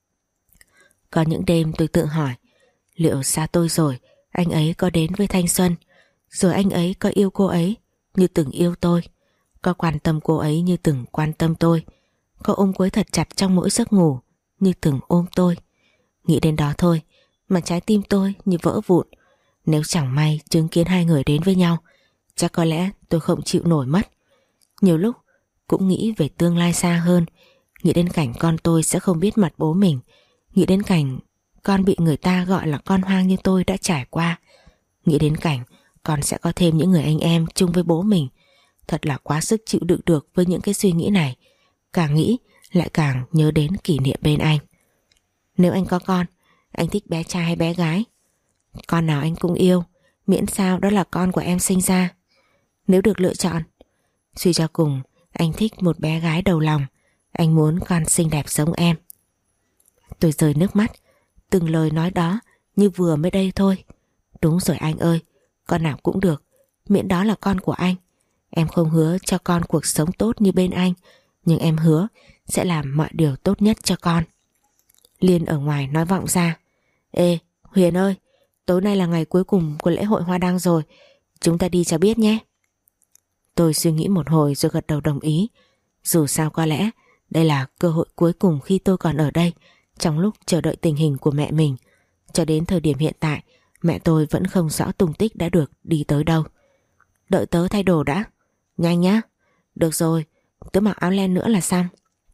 Có những đêm tôi tự hỏi, liệu xa tôi rồi anh ấy có đến với Thanh Xuân, rồi anh ấy có yêu cô ấy như từng yêu tôi, có quan tâm cô ấy như từng quan tâm tôi, có ôm cô ấy thật chặt trong mỗi giấc ngủ như từng ôm tôi. Nghĩ đến đó thôi mà trái tim tôi như vỡ vụn. Nếu chẳng may chứng kiến 2 người đến với nhau, chắc có lẽ tôi không chịu nổi mất. Nhiều lúc cũng nghĩ về tương lai xa hơn, nghĩ đến cảnh con tôi sẽ không biết mặt bố mình, nghĩ đến cảnh con bị người ta gọi là con hoang như tôi đã trải qua, nghĩ đến cảnh con sẽ có thêm những người anh em chung với bố mình. Thật là quá sức chịu đựng được với những cái suy nghĩ này. Càng nghĩ lại càng nhớ đến kỷ niệm bên anh. Nếu anh có con, anh thích bé trai hay bé gái? Con nào anh cũng yêu, miễn sao đó là con của em sinh ra. Nếu được lựa chọn, suy cho cùng anh thích một bé gái đầu lòng. Anh muốn con xinh đẹp giống em. Tôi rơi nước mắt. Từng lời nói đó như vừa mới đây thôi. Đúng rồi anh ơi, con nào cũng được, miễn đó là con của anh. Em không hứa cho con cuộc sống tốt như bên anh, nhưng em hứa sẽ làm mọi điều tốt nhất cho con. Liên ở ngoài nói vọng ra: Ê Huyền ơi, tối nay là ngày cuối cùng của lễ hội hoa đăng rồi, chúng ta đi cho biết nhé. Tôi suy nghĩ một hồi rồi gật đầu đồng ý. Dù sao có lẽ đây là cơ hội cuối cùng khi tôi còn ở đây, trong lúc chờ đợi tình hình của mẹ mình. Cho đến thời điểm hiện tại, mẹ tôi vẫn không rõ tung tích đã được đi tới đâu. Đợi tớ thay đồ đã. Nhanh nhá. Được rồi, tớ mặc áo len nữa là xong.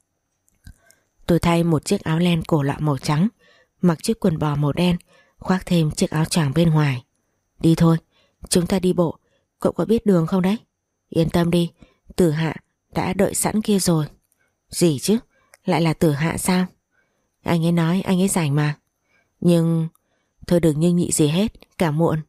Tôi thay một chiếc áo len cổ lọ màu trắng, mặc chiếc quần bò màu đen, khoác thêm chiếc áo choàng bên ngoài. Đi thôi, chúng ta đi bộ. Cậu có biết đường không đấy? Yên tâm đi, Tử Hạ đã đợi sẵn kia rồi. Gì chứ? Lại là Tử Hạ sao? Anh ấy nói anh ấy rảnh mà. Nhưng... Thôi đừng nhưng nhị gì hết, cả muộn.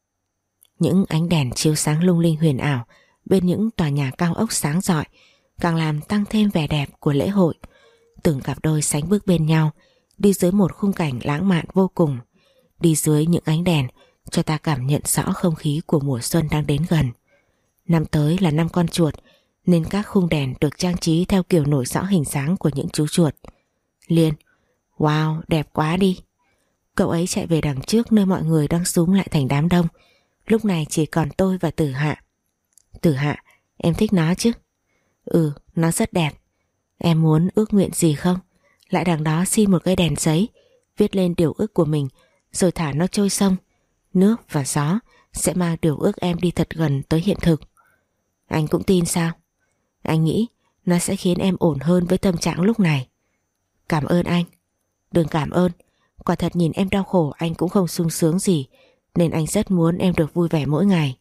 Những ánh đèn chiếu sáng lung linh huyền ảo bên những tòa nhà cao ốc sáng rọi càng làm tăng thêm vẻ đẹp của lễ hội. Từng cặp đôi sánh bước bên nhau, đi dưới một khung cảnh lãng mạn vô cùng. Đi dưới những ánh đèn cho ta cảm nhận rõ không khí của mùa xuân đang đến gần. Năm tới là năm con chuột, nên các khung đèn được trang trí theo kiểu nổi rõ hình dáng của những chú chuột. Liên: Wow, đẹp quá đi. Cậu ấy chạy về đằng trước nơi mọi người đang xúm lại thành đám đông. Lúc này chỉ còn tôi và Tử Hạ. Tử Hạ, em thích nó chứ? Ừ, nó rất đẹp. Em muốn ước nguyện gì không? Lại đằng đó xin một cây đèn giấy, viết lên điều ước của mình, rồi thả nó trôi sông. Nước và gió sẽ mang điều ước em đi thật gần tới hiện thực. Anh cũng tin sao? Anh nghĩ nó sẽ khiến em ổn hơn với tâm trạng lúc này. Cảm ơn anh. Đừng cảm ơn. Quả thật nhìn em đau khổ anh cũng không sung sướng gì, nên anh rất muốn em được vui vẻ mỗi ngày.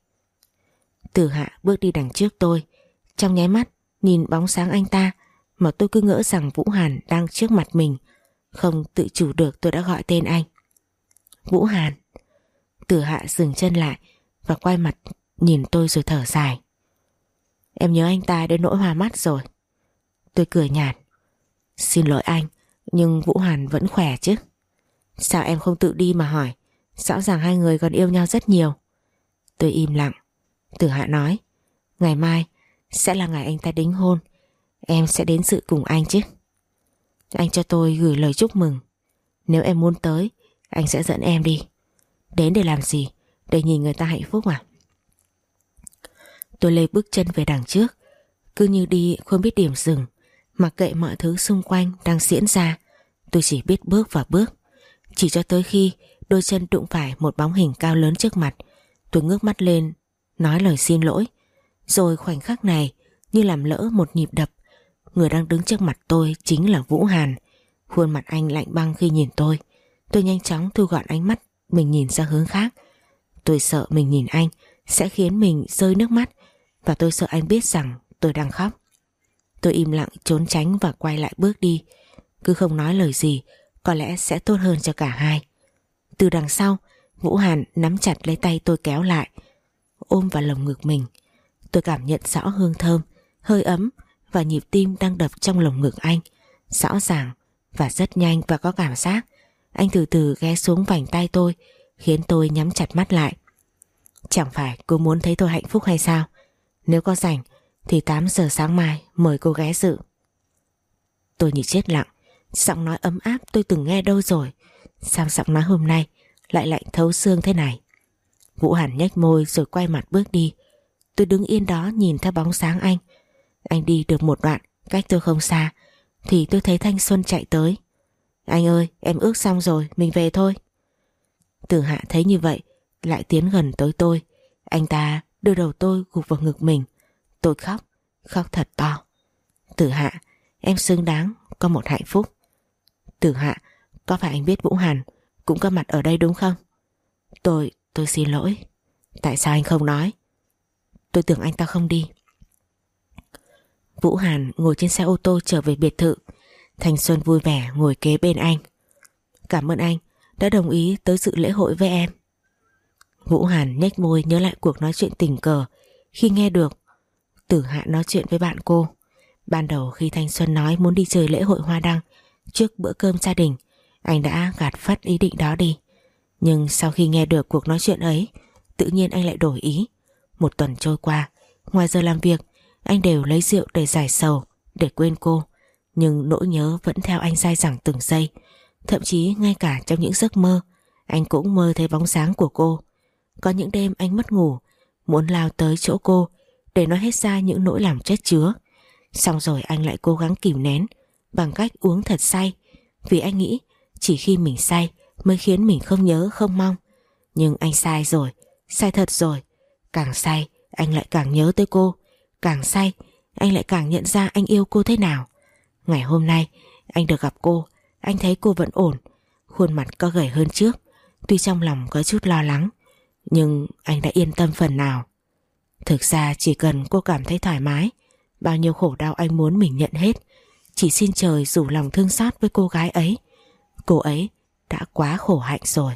Tử Hạ bước đi đằng trước tôi. Trong nháy mắt nhìn bóng sáng anh ta mà tôi cứ ngỡ rằng Vũ Hàn đang trước mặt mình. Không tự chủ được tôi đã gọi tên anh. Vũ Hàn. Tử Hạ dừng chân lại và quay mặt nhìn tôi rồi thở dài. Em nhớ anh ta đến nỗi hoa mắt rồi. Tôi cười nhạt. Xin lỗi anh, nhưng Vũ Hàn vẫn khỏe chứ? Sao em không tự đi mà hỏi? Rõ ràng hai người còn yêu nhau rất nhiều. Tôi im lặng. Tử Hạ nói: Ngày mai sẽ là ngày anh ta đính hôn, em sẽ đến dự cùng anh chứ? Anh cho tôi gửi lời chúc mừng. Nếu em muốn tới, anh sẽ dẫn em đi. Đến để làm gì? Để nhìn người ta hạnh phúc à? Tôi lê bước chân về đằng trước, cứ như đi không biết điểm dừng. Mặc kệ mọi thứ xung quanh đang diễn ra, tôi chỉ biết bước và bước. Chỉ cho tới khi đôi chân đụng phải một bóng hình cao lớn trước mặt, tôi ngước mắt lên nói lời xin lỗi. Rồi khoảnh khắc này như làm lỡ một nhịp đập. Người đang đứng trước mặt tôi chính là Vũ Hàn. Khuôn mặt anh lạnh băng khi nhìn tôi. Tôi nhanh chóng thu gọn ánh mắt mình nhìn ra hướng khác. Tôi sợ mình nhìn anh sẽ khiến mình rơi nước mắt, và tôi sợ anh biết rằng tôi đang khóc. Tôi im lặng trốn tránh và quay lại bước đi. Cứ không nói lời gì có lẽ sẽ tốt hơn cho cả hai. Từ đằng sau, Vũ Hàn nắm chặt lấy tay tôi kéo lại, ôm vào lồng ngực mình. Tôi cảm nhận rõ hương thơm, hơi ấm và nhịp tim đang đập trong lồng ngực anh. Rõ ràng và rất nhanh, và có cảm giác anh từ từ ghé xuống vành tay tôi, khiến tôi nhắm chặt mắt lại. Chẳng phải cô muốn thấy tôi hạnh phúc hay sao? Nếu có rảnh thì 8 giờ sáng mai mời cô ghé dự. Tôi như chết lặng. Giọng nói ấm áp tôi từng nghe đâu rồi, sao giọng nói hôm nay lại lạnh thấu xương thế này? Vũ Hàn nhếch môi rồi quay mặt bước đi. Tôi đứng yên đó nhìn theo bóng sáng anh. Anh đi được một đoạn, cách tôi không xa, thì tôi thấy Thanh Xuân chạy tới. Anh ơi, em ước xong rồi, mình về thôi. Tử Hạ thấy như vậy lại tiến gần tới tôi. Anh ta đưa đầu tôi gục vào ngực mình. Tôi khóc, khóc thật to. Tử Hạ, em xứng đáng có một hạnh phúc. Tử Hạ, có phải anh biết Vũ Hàn cũng có mặt ở đây đúng không? Tôi xin lỗi. Tại sao anh không nói? Tôi tưởng anh ta không đi. Vũ Hàn ngồi trên xe ô tô trở về biệt thự. Thanh Xuân vui vẻ ngồi kế bên anh. Cảm ơn anh đã đồng ý tới dự lễ hội với em. Vũ Hàn nhếch môi nhớ lại cuộc nói chuyện tình cờ khi nghe được Tử Hạ nói chuyện với bạn cô. Ban đầu khi Thanh Xuân nói muốn đi chơi lễ hội hoa đăng trước bữa cơm gia đình, anh đã gạt phắt ý định đó đi. Nhưng sau khi nghe được cuộc nói chuyện ấy, tự nhiên anh lại đổi ý. Một tuần trôi qua, ngoài giờ làm việc, anh đều lấy rượu để giải sầu, để quên cô. Nhưng nỗi nhớ vẫn theo anh dai dẳng từng giây. Thậm chí ngay cả trong những giấc mơ, anh cũng mơ thấy bóng dáng của cô. Có những đêm anh mất ngủ, muốn lao tới chỗ cô để nói hết ra những nỗi lòng chất chứa. Xong rồi anh lại cố gắng kìm nén bằng cách uống thật say, vì anh nghĩ chỉ khi mình say mới khiến mình không nhớ không mong. Nhưng anh sai rồi, sai thật rồi. Càng say anh lại càng nhớ tới cô, càng say anh lại càng nhận ra anh yêu cô thế nào. Ngày hôm nay anh được gặp cô, anh thấy cô vẫn ổn, khuôn mặt có gầy hơn trước. Tuy trong lòng có chút lo lắng, nhưng anh đã yên tâm phần nào. Thực ra chỉ cần cô cảm thấy thoải mái, bao nhiêu khổ đau anh muốn mình nhận hết. Chỉ xin trời rủ lòng thương xót với cô gái ấy. Cô ấy đã quá khổ hạnh rồi.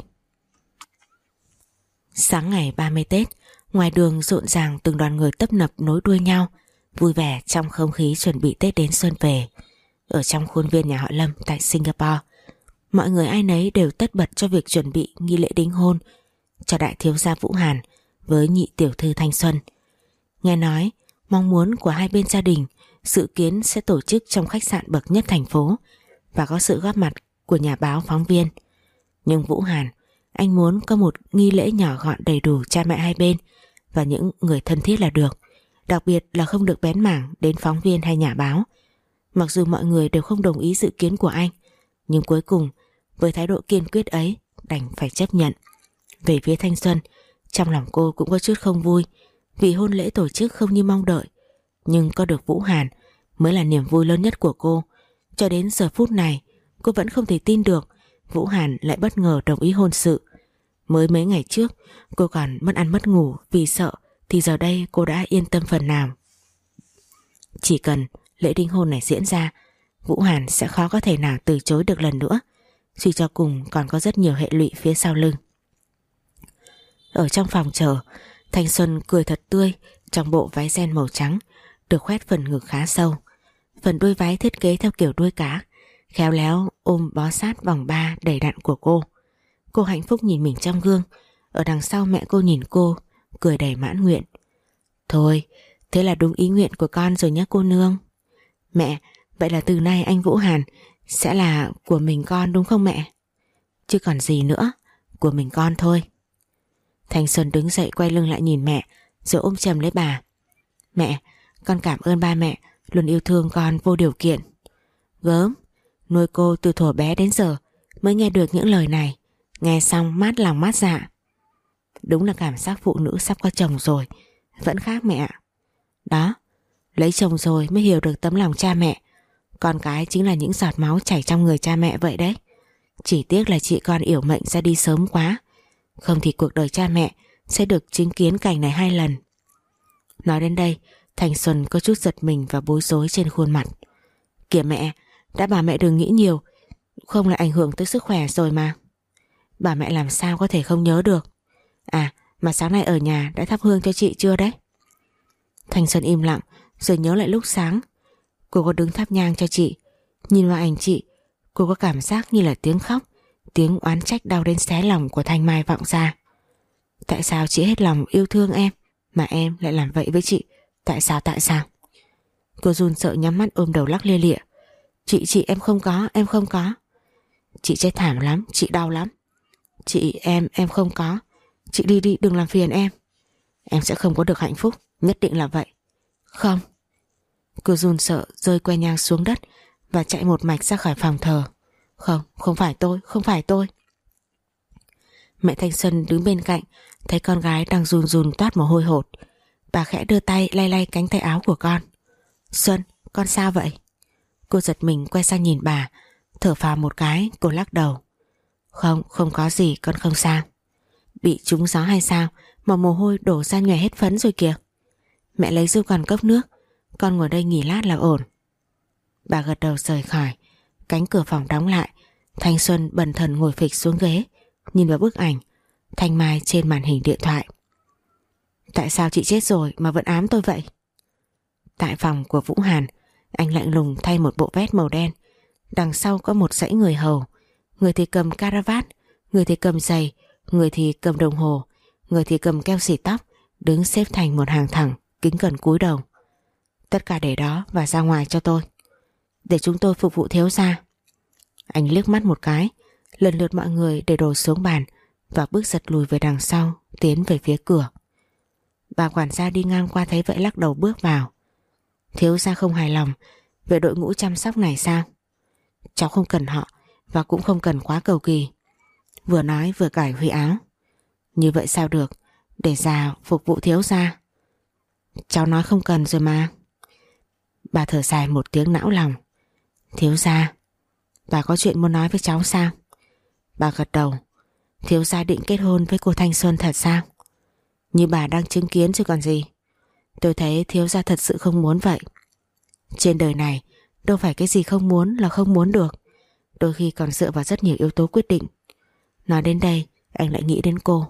Sáng ngày 30 Tết, ngoài đường rộn ràng từng đoàn người tấp nập nối đuôi nhau, vui vẻ trong không khí chuẩn bị Tết đến xuân về. Ở trong khuôn viên nhà họ Lâm tại Singapore, mọi người ai nấy đều tất bật cho việc chuẩn bị nghi lễ đính hôn cho đại thiếu gia Vũ Hàn với nhị tiểu thư Thanh Xuân. Nghe nói mong muốn của hai bên gia đình dự kiến sẽ tổ chức trong khách sạn bậc nhất thành phố và có sự góp mặt của nhà báo, phóng viên. Nhưng Vũ Hàn, anh muốn có một nghi lễ nhỏ gọn đầy đủ cha mẹ hai bên và những người thân thiết là được. Đặc biệt là không được bén mảng đến phóng viên hay nhà báo. Mặc dù mọi người đều không đồng ý dự kiến của anh, nhưng cuối cùng với thái độ kiên quyết ấy đành phải chấp nhận. Về phía Thanh Xuân, trong lòng cô cũng có chút không vui vì hôn lễ tổ chức không như mong đợi. Nhưng có được Vũ Hàn mới là niềm vui lớn nhất của cô. Cho đến giờ phút này cô vẫn không thể tin được Vũ Hàn lại bất ngờ đồng ý hôn sự. Mới mấy ngày trước cô còn mất ăn mất ngủ vì sợ, thì giờ đây cô đã yên tâm phần nào. Chỉ cần lễ đính hôn này diễn ra, Vũ Hàn sẽ khó có thể nào từ chối được lần nữa. Suy cho cùng còn có rất nhiều hệ lụy phía sau lưng. Ở trong phòng chờ, Thanh Xuân cười thật tươi trong bộ váy ren màu trắng được khoét phần ngực khá sâu. Phần đuôi váy thiết kế theo kiểu đuôi cá, khéo léo ôm bó sát vòng ba đầy đặn của cô. Cô hạnh phúc nhìn mình trong gương. Ở đằng sau mẹ cô nhìn cô, cười đầy mãn nguyện. Thôi, thế là đúng ý nguyện của con rồi nhé cô nương. Mẹ, vậy là từ nay anh Vũ Hàn sẽ là của mình con đúng không mẹ? Chứ còn gì nữa, của mình con thôi. Thanh Xuân đứng dậy quay lưng lại nhìn mẹ, rồi ôm chầm lấy bà. Mẹ, con cảm ơn ba mẹ luôn yêu thương con vô điều kiện. Gớm, nuôi cô từ thuở bé đến giờ mới nghe được những lời này. Nghe xong mát lòng mát dạ. Đúng là cảm giác phụ nữ sắp có chồng rồi vẫn khác mẹ ạ. Đó, lấy chồng rồi mới hiểu được tấm lòng cha mẹ. Con cái chính là những giọt máu chảy trong người cha mẹ vậy đấy. Chỉ tiếc là chị con yểu mệnh ra đi sớm quá, không thì cuộc đời cha mẹ sẽ được chứng kiến cảnh này 2 lần. Nói đến đây, Thanh Xuân có chút giật mình và bối rối trên khuôn mặt. Kìa mẹ, đã bảo mẹ đừng nghĩ nhiều, không lại ảnh hưởng tới sức khỏe rồi mà. Bà mẹ làm sao có thể không nhớ được. À, mà sáng nay ở nhà đã thắp hương cho chị chưa đấy? Thanh Xuân im lặng rồi nhớ lại lúc sáng cô có đứng thắp nhang cho chị. Nhìn vào ảnh chị, cô có cảm giác như là tiếng khóc, tiếng oán trách đau đến xé lòng của Thanh Mai vọng ra. Tại sao chị hết lòng yêu thương em mà em lại làm vậy với chị? Tại sao? Cô run sợ nhắm mắt ôm đầu lắc lia lịa. Chị em không có. Chị chết thảm lắm, chị đau lắm. Chị em không có. Chị đi đừng làm phiền em. Em sẽ không có được hạnh phúc, nhất định là vậy. Không. Cô run sợ rơi que nhang xuống đất và chạy một mạch ra khỏi phòng thờ. Không phải tôi. Mẹ Thanh Xuân đứng bên cạnh, thấy con gái đang run run toát mồ hôi hột. Bà khẽ đưa tay lay cánh tay áo của con. Xuân, con sao vậy? Cô giật mình quay sang nhìn bà, thở phào một cái, cô lắc đầu. Không có gì, con không sao. Bị trúng gió hay sao mà mồ hôi đổ ra nhòe hết phấn rồi kìa. Mẹ lấy giúp con cốc nước, con ngồi đây nghỉ lát là ổn. Bà gật đầu rời khỏi. Cánh cửa phòng đóng lại. Thanh Xuân bần thần ngồi phịch xuống ghế, nhìn vào bức ảnh Thanh Mai trên màn hình điện thoại. Tại sao chị chết rồi mà vẫn ám tôi vậy? Tại phòng của Vũ Hàn, anh lạnh lùng thay một bộ vest màu đen. Đằng sau có một dãy người hầu. Người thì cầm caravat, người thì cầm giày, người thì cầm đồng hồ, người thì cầm keo xịt tóc, đứng xếp thành một hàng thẳng, kính cẩn cúi đầu. Tất cả để đó và ra ngoài cho tôi, để chúng tôi phục vụ thiếu gia. Anh liếc mắt một cái, lần lượt mọi người để đồ xuống bàn và bước giật lùi về đằng sau, tiến về phía cửa. Bà quản gia đi ngang qua thấy vậy lắc đầu bước vào. Thiếu gia không hài lòng về đội ngũ chăm sóc này sao? Cháu không cần họ và cũng không cần quá cầu kỳ. Vừa nói vừa cởi huy áo. Như vậy sao được, để già phục vụ thiếu gia. Cháu nói không cần rồi mà. Bà thở dài một tiếng não lòng. Thiếu gia, bà có chuyện muốn nói với cháu sao? Bà gật đầu. Thiếu gia định kết hôn với cô Thanh Xuân thật sao? Như bà đang chứng kiến chứ còn gì. Tôi thấy thiếu gia thật sự không muốn vậy. Trên đời này đâu phải cái gì không muốn là không muốn được. Đôi khi còn dựa vào rất nhiều yếu tố quyết định. Nói đến đây anh lại nghĩ đến cô.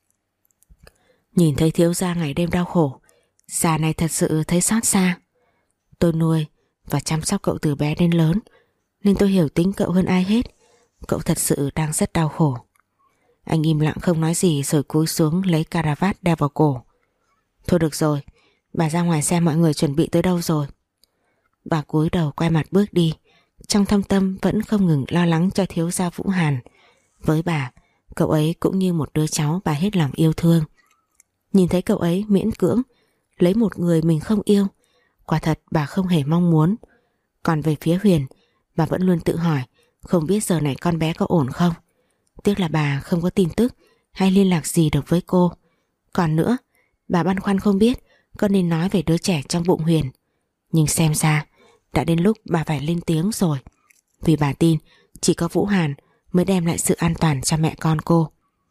Nhìn thấy thiếu gia ngày đêm đau khổ, già này thật sự thấy xót xa. Tôi nuôi và chăm sóc cậu từ bé đến lớn, nên tôi hiểu tính cậu hơn ai hết. Cậu thật sự đang rất đau khổ. Anh im lặng không nói gì rồi cúi xuống lấy cà vạt đeo vào cổ. Thôi được rồi, bà ra ngoài xem mọi người chuẩn bị tới đâu rồi. Bà cúi đầu quay mặt bước đi, trong thâm tâm vẫn không ngừng lo lắng cho thiếu gia Vũ Hàn. Với bà, cậu ấy cũng như một đứa cháu bà hết lòng yêu thương. Nhìn thấy cậu ấy miễn cưỡng lấy một người mình không yêu, quả thật bà không hề mong muốn. Còn về phía Huyền, bà vẫn luôn tự hỏi không biết giờ này con bé có ổn không. Tiếc là bà không có tin tức hay liên lạc gì được với cô. Còn nữa, bà băn khoăn không biết có nên nói về đứa trẻ trong bụng Huyền. Nhưng xem ra đã đến lúc bà phải lên tiếng rồi. Vì bà tin chỉ có Vũ Hàn mới đem lại sự an toàn cho mẹ con cô.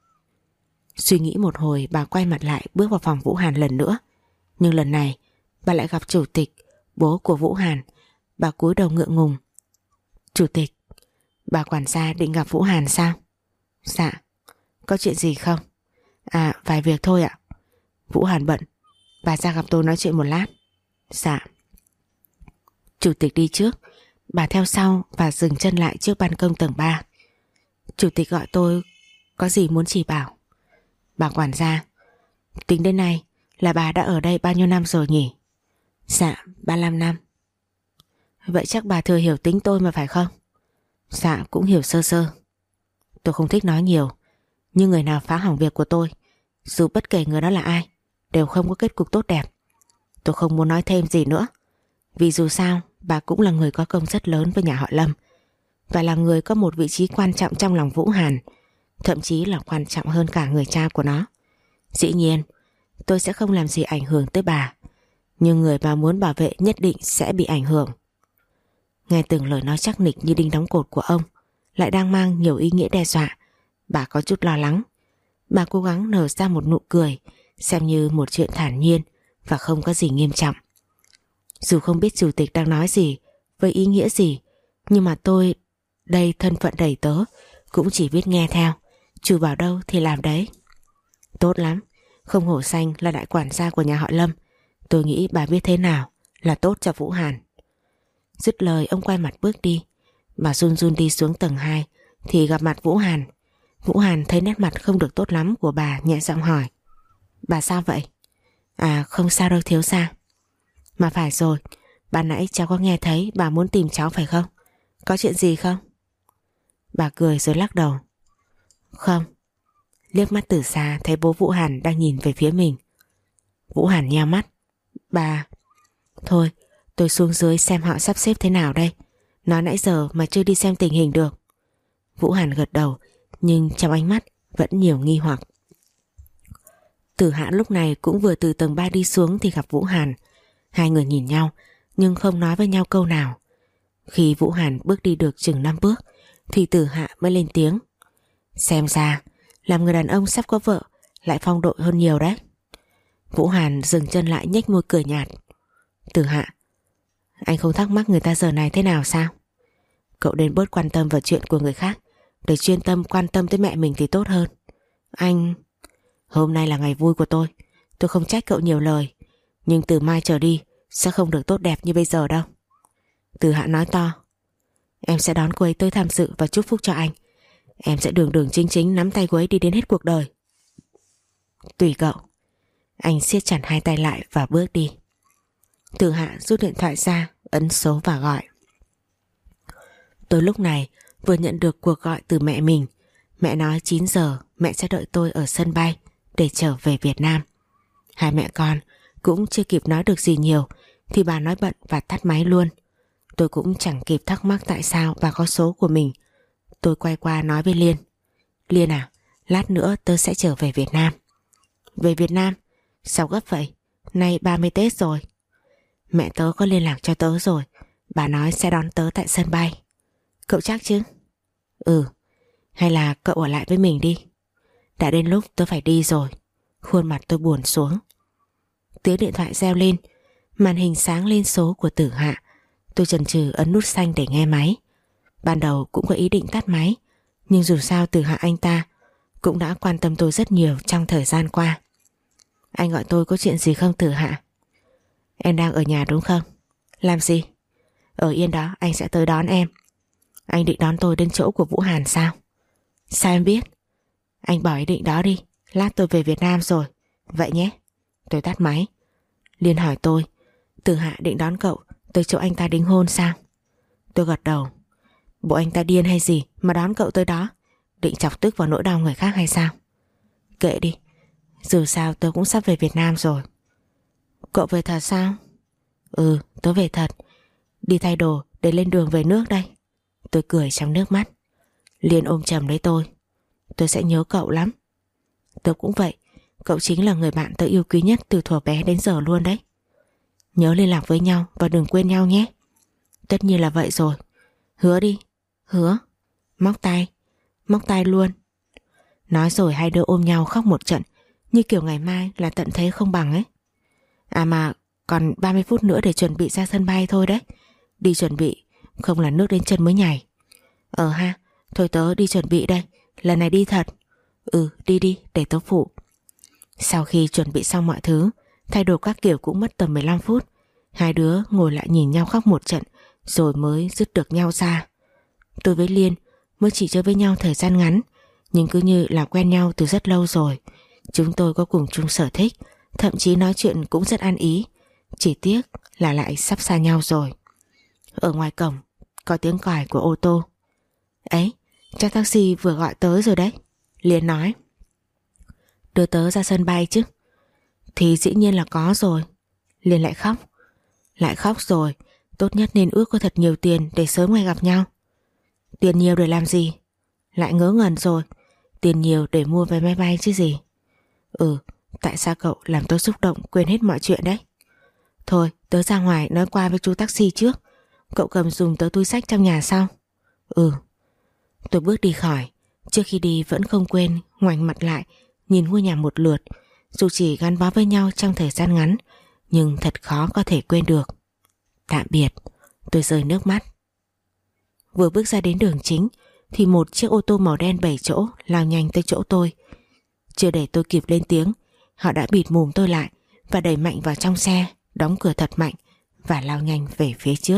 Suy nghĩ một hồi, bà quay mặt lại bước vào phòng Vũ Hàn lần nữa. Nhưng lần này bà lại gặp chủ tịch, bố của Vũ Hàn. Bà cúi đầu ngượng ngùng. Chủ tịch, bà quản gia định gặp Vũ Hàn sao? Dạ. Có chuyện gì không? À, vài việc thôi ạ. Vũ Hàn bận, bà ra gặp tôi nói chuyện một lát. Dạ. Chủ tịch đi trước, bà theo sau và dừng chân lại trước ban công tầng 3. Chủ tịch gọi tôi có gì muốn chỉ bảo? Bà quản gia, tính đến nay là bà đã ở đây bao nhiêu năm rồi nhỉ? Dạ, 35 năm. Vậy chắc bà thừa hiểu tính tôi mà phải không? Dạ, cũng hiểu sơ sơ. Tôi không thích nói nhiều, nhưng người nào phá hỏng việc của tôi, dù bất kể người đó là ai, đều không có kết cục tốt đẹp. Tôi không muốn nói thêm gì nữa, vì dù sao bà cũng là người có công rất lớn với nhà họ Lâm, và là người có một vị trí quan trọng trong lòng Vũ Hàn, thậm chí là quan trọng hơn cả người cha của nó. Dĩ nhiên tôi sẽ không làm gì ảnh hưởng tới bà, nhưng người bà muốn bảo vệ nhất định sẽ bị ảnh hưởng. Nghe từng lời nói chắc nịch như đinh đóng cột của ông lại đang mang nhiều ý nghĩa đe dọa, bà có chút lo lắng. Bà cố gắng nở ra một nụ cười, xem như một chuyện thản nhiên và không có gì nghiêm trọng. Dù không biết chủ tịch đang nói gì, với ý nghĩa gì, nhưng mà tôi, đây thân phận đầy tớ, cũng chỉ biết nghe theo, chủ bảo đâu thì làm đấy. Tốt lắm, không hổ danh là đại quản gia của nhà họ Lâm. Tôi nghĩ bà biết thế nào là tốt cho Vũ Hàn. Dứt lời ông quay mặt bước đi. Bà run run đi xuống tầng 2 thì gặp mặt Vũ Hàn. Vũ Hàn thấy nét mặt không được tốt lắm của bà, nhẹ giọng hỏi. Bà sao vậy? À, không sao đâu thiếu gia. Mà phải rồi, ban nãy cháu có nghe thấy bà muốn tìm cháu phải không? Có chuyện gì không? Bà cười rồi lắc đầu. Không. Liếc mắt từ xa thấy bố Vũ Hàn đang nhìn về phía mình. Vũ Hàn nheo mắt. Bà... Thôi, tôi xuống dưới xem họ sắp xếp thế nào đây. Nói nãy giờ mà chưa đi xem tình hình được. Vũ Hàn gật đầu, nhưng trong ánh mắt vẫn nhiều nghi hoặc. Tử Hạ lúc này cũng vừa từ tầng 3 đi xuống thì gặp Vũ Hàn. Hai người nhìn nhau nhưng không nói với nhau câu nào. Khi Vũ Hàn bước đi được chừng 5 bước thì Tử Hạ mới lên tiếng. Xem ra làm người đàn ông sắp có vợ lại phong độ hơn nhiều đấy. Vũ Hàn dừng chân lại nhếch môi cười nhạt. Tử Hạ, anh không thắc mắc người ta giờ này thế nào sao? Cậu nên bớt quan tâm vào chuyện của người khác, để chuyên tâm quan tâm tới mẹ mình thì tốt hơn. Anh... Hôm nay là ngày vui của tôi không trách cậu nhiều lời, nhưng từ mai trở đi sẽ không được tốt đẹp như bây giờ đâu. Tử Hạ nói to. Em sẽ đón cô ấy tới tham dự và chúc phúc cho anh. Em sẽ đường đường chính chính nắm tay cô ấy đi đến hết cuộc đời. Tùy cậu. Anh siết chặt hai tay lại và bước đi. Tử Hạ rút điện thoại ra, ấn số và gọi. Tôi lúc này vừa nhận được cuộc gọi từ mẹ mình. Mẹ nói 9 giờ mẹ sẽ đợi tôi ở sân bay để trở về Việt Nam. Hai mẹ con cũng chưa kịp nói được gì nhiều thì bà nói bận và tắt máy luôn. Tôi cũng chẳng kịp thắc mắc tại sao bà có số của mình. Tôi quay qua nói với Liên. Liên à, lát nữa tớ sẽ trở về Việt Nam. Về Việt Nam? Sao gấp vậy? Nay 30 Tết rồi. Mẹ tớ có liên lạc cho tớ rồi. Bà nói sẽ đón tớ tại sân bay. Cậu chắc chứ? Ừ. Hay là cậu ở lại với mình đi. Đã đến lúc tớ phải đi rồi. Khuôn mặt tôi buồn xuống. Tiếng điện thoại reo lên. Màn hình sáng lên số của Tử Hạ. Tôi chần chừ ấn nút xanh để nghe máy. Ban đầu cũng có ý định tắt máy, nhưng dù sao Tử Hạ anh ta cũng đã quan tâm tôi rất nhiều trong thời gian qua. Anh gọi tôi có chuyện gì không Tử Hạ? Em đang ở nhà đúng không? Làm gì? Ở yên đó, anh sẽ tới đón em. Anh định đón tôi đến chỗ của Vũ Hàn sao? Sao em biết? Anh bảo ý định đó đi. Lát tôi về Việt Nam rồi. Vậy nhé. Tôi tắt máy. Liên hỏi tôi, Tử Hạ định đón cậu tới chỗ anh ta đính hôn sao? Tôi gật đầu. Bộ anh ta điên hay gì mà đón cậu tới đó? Định chọc tức vào nỗi đau người khác hay sao? Kệ đi. Dù sao tôi cũng sắp về Việt Nam rồi. Cậu về thật sao? Ừ, tớ về thật. Đi thay đồ để lên đường về nước đây. Tôi cười trong nước mắt. Liên ôm chầm lấy tôi. Tôi sẽ nhớ cậu lắm. Tớ cũng vậy. Cậu chính là người bạn tớ yêu quý nhất từ thuở bé đến giờ luôn đấy. Nhớ liên lạc với nhau và đừng quên nhau nhé. Tất nhiên là vậy rồi. Hứa đi. Hứa. Móc tay. Móc tay luôn. Nói rồi hai đứa ôm nhau khóc một trận, như kiểu ngày mai là tận thế không bằng ấy. À mà còn 30 phút nữa để chuẩn bị ra sân bay thôi đấy. Đi chuẩn bị, không là nước đến chân mới nhảy. Ha, thôi tớ đi chuẩn bị đây. Lần này đi thật. Ừ, đi đi, để tớ phụ. Sau khi chuẩn bị xong mọi thứ, thay đồ các kiểu cũng mất tầm 15 phút. Hai đứa ngồi lại nhìn nhau khóc một trận, rồi mới dứt được nhau ra. Tôi với Liên mới chỉ chơi với nhau thời gian ngắn, nhưng cứ như là quen nhau từ rất lâu rồi. Chúng tôi có cùng chung sở thích, thậm chí nói chuyện cũng rất ăn ý. Chỉ tiếc là lại sắp xa nhau rồi. Ở ngoài cổng có tiếng còi của ô tô. Ấy, chắc taxi vừa gọi tới rồi đấy. Liên nói. Đưa tớ ra sân bay chứ? Thì dĩ nhiên là có rồi. Liên lại khóc. Lại khóc rồi. Tốt nhất nên ước có thật nhiều tiền để sớm ngày gặp nhau. Tiền nhiều để làm gì? Lại ngớ ngẩn rồi. Tiền nhiều để mua vé máy bay chứ gì. Ừ, tại sao cậu làm tôi xúc động quên hết mọi chuyện đấy? Thôi, tớ ra ngoài nói qua với chú taxi trước. Cậu cầm dùng tớ túi xách trong nhà sau. Ừ. Tôi bước đi khỏi. Trước khi đi vẫn không quên ngoảnh mặt lại nhìn ngôi nhà một lượt. Dù chỉ gắn bó với nhau trong thời gian ngắn, nhưng thật khó có thể quên được. Tạm biệt. Tôi rơi nước mắt. Vừa bước ra đến đường chính thì một chiếc ô tô màu đen 7 chỗ lao nhanh tới chỗ tôi. Chưa để tôi kịp lên tiếng, họ đã bịt mồm tôi lại và đẩy mạnh vào trong xe, đóng cửa thật mạnh và lao nhanh về phía trước.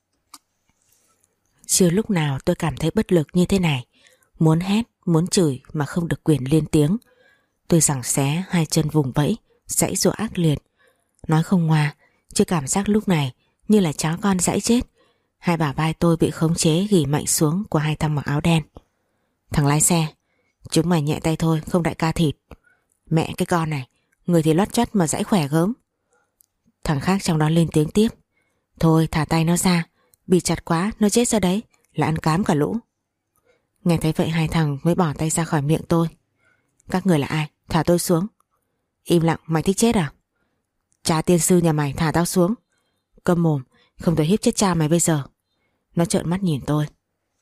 Chưa lúc nào tôi cảm thấy bất lực như thế này. Muốn hét, muốn chửi mà không được quyền lên tiếng. Tôi giằng xé hai chân vùng vẫy, giãy giụa ác liệt. Nói không ngoa, chứ cảm giác lúc này như là chó con giãy chết. Hai bả vai tôi bị khống chế ghì mạnh xuống của hai thằng mặc áo đen. Thằng lái xe, chúng mày nhẹ tay thôi, không đại ca thịt. Mẹ cái con này, người thì lót choắt mà giãy khỏe gớm. Thằng khác trong đó lên tiếng tiếp. Thôi thả tay nó ra, bị chặt quá nó chết ra đấy, là ăn cám cả lũ. Nghe thấy vậy hai thằng mới bỏ tay ra khỏi miệng tôi. Các người là ai? Thả tôi xuống. Im lặng, mày thích chết à? Cha tiên sư nhà mày thả tao xuống. Câm mồm, không thể hiếp chết cha mày bây giờ. Nó trợn mắt nhìn tôi.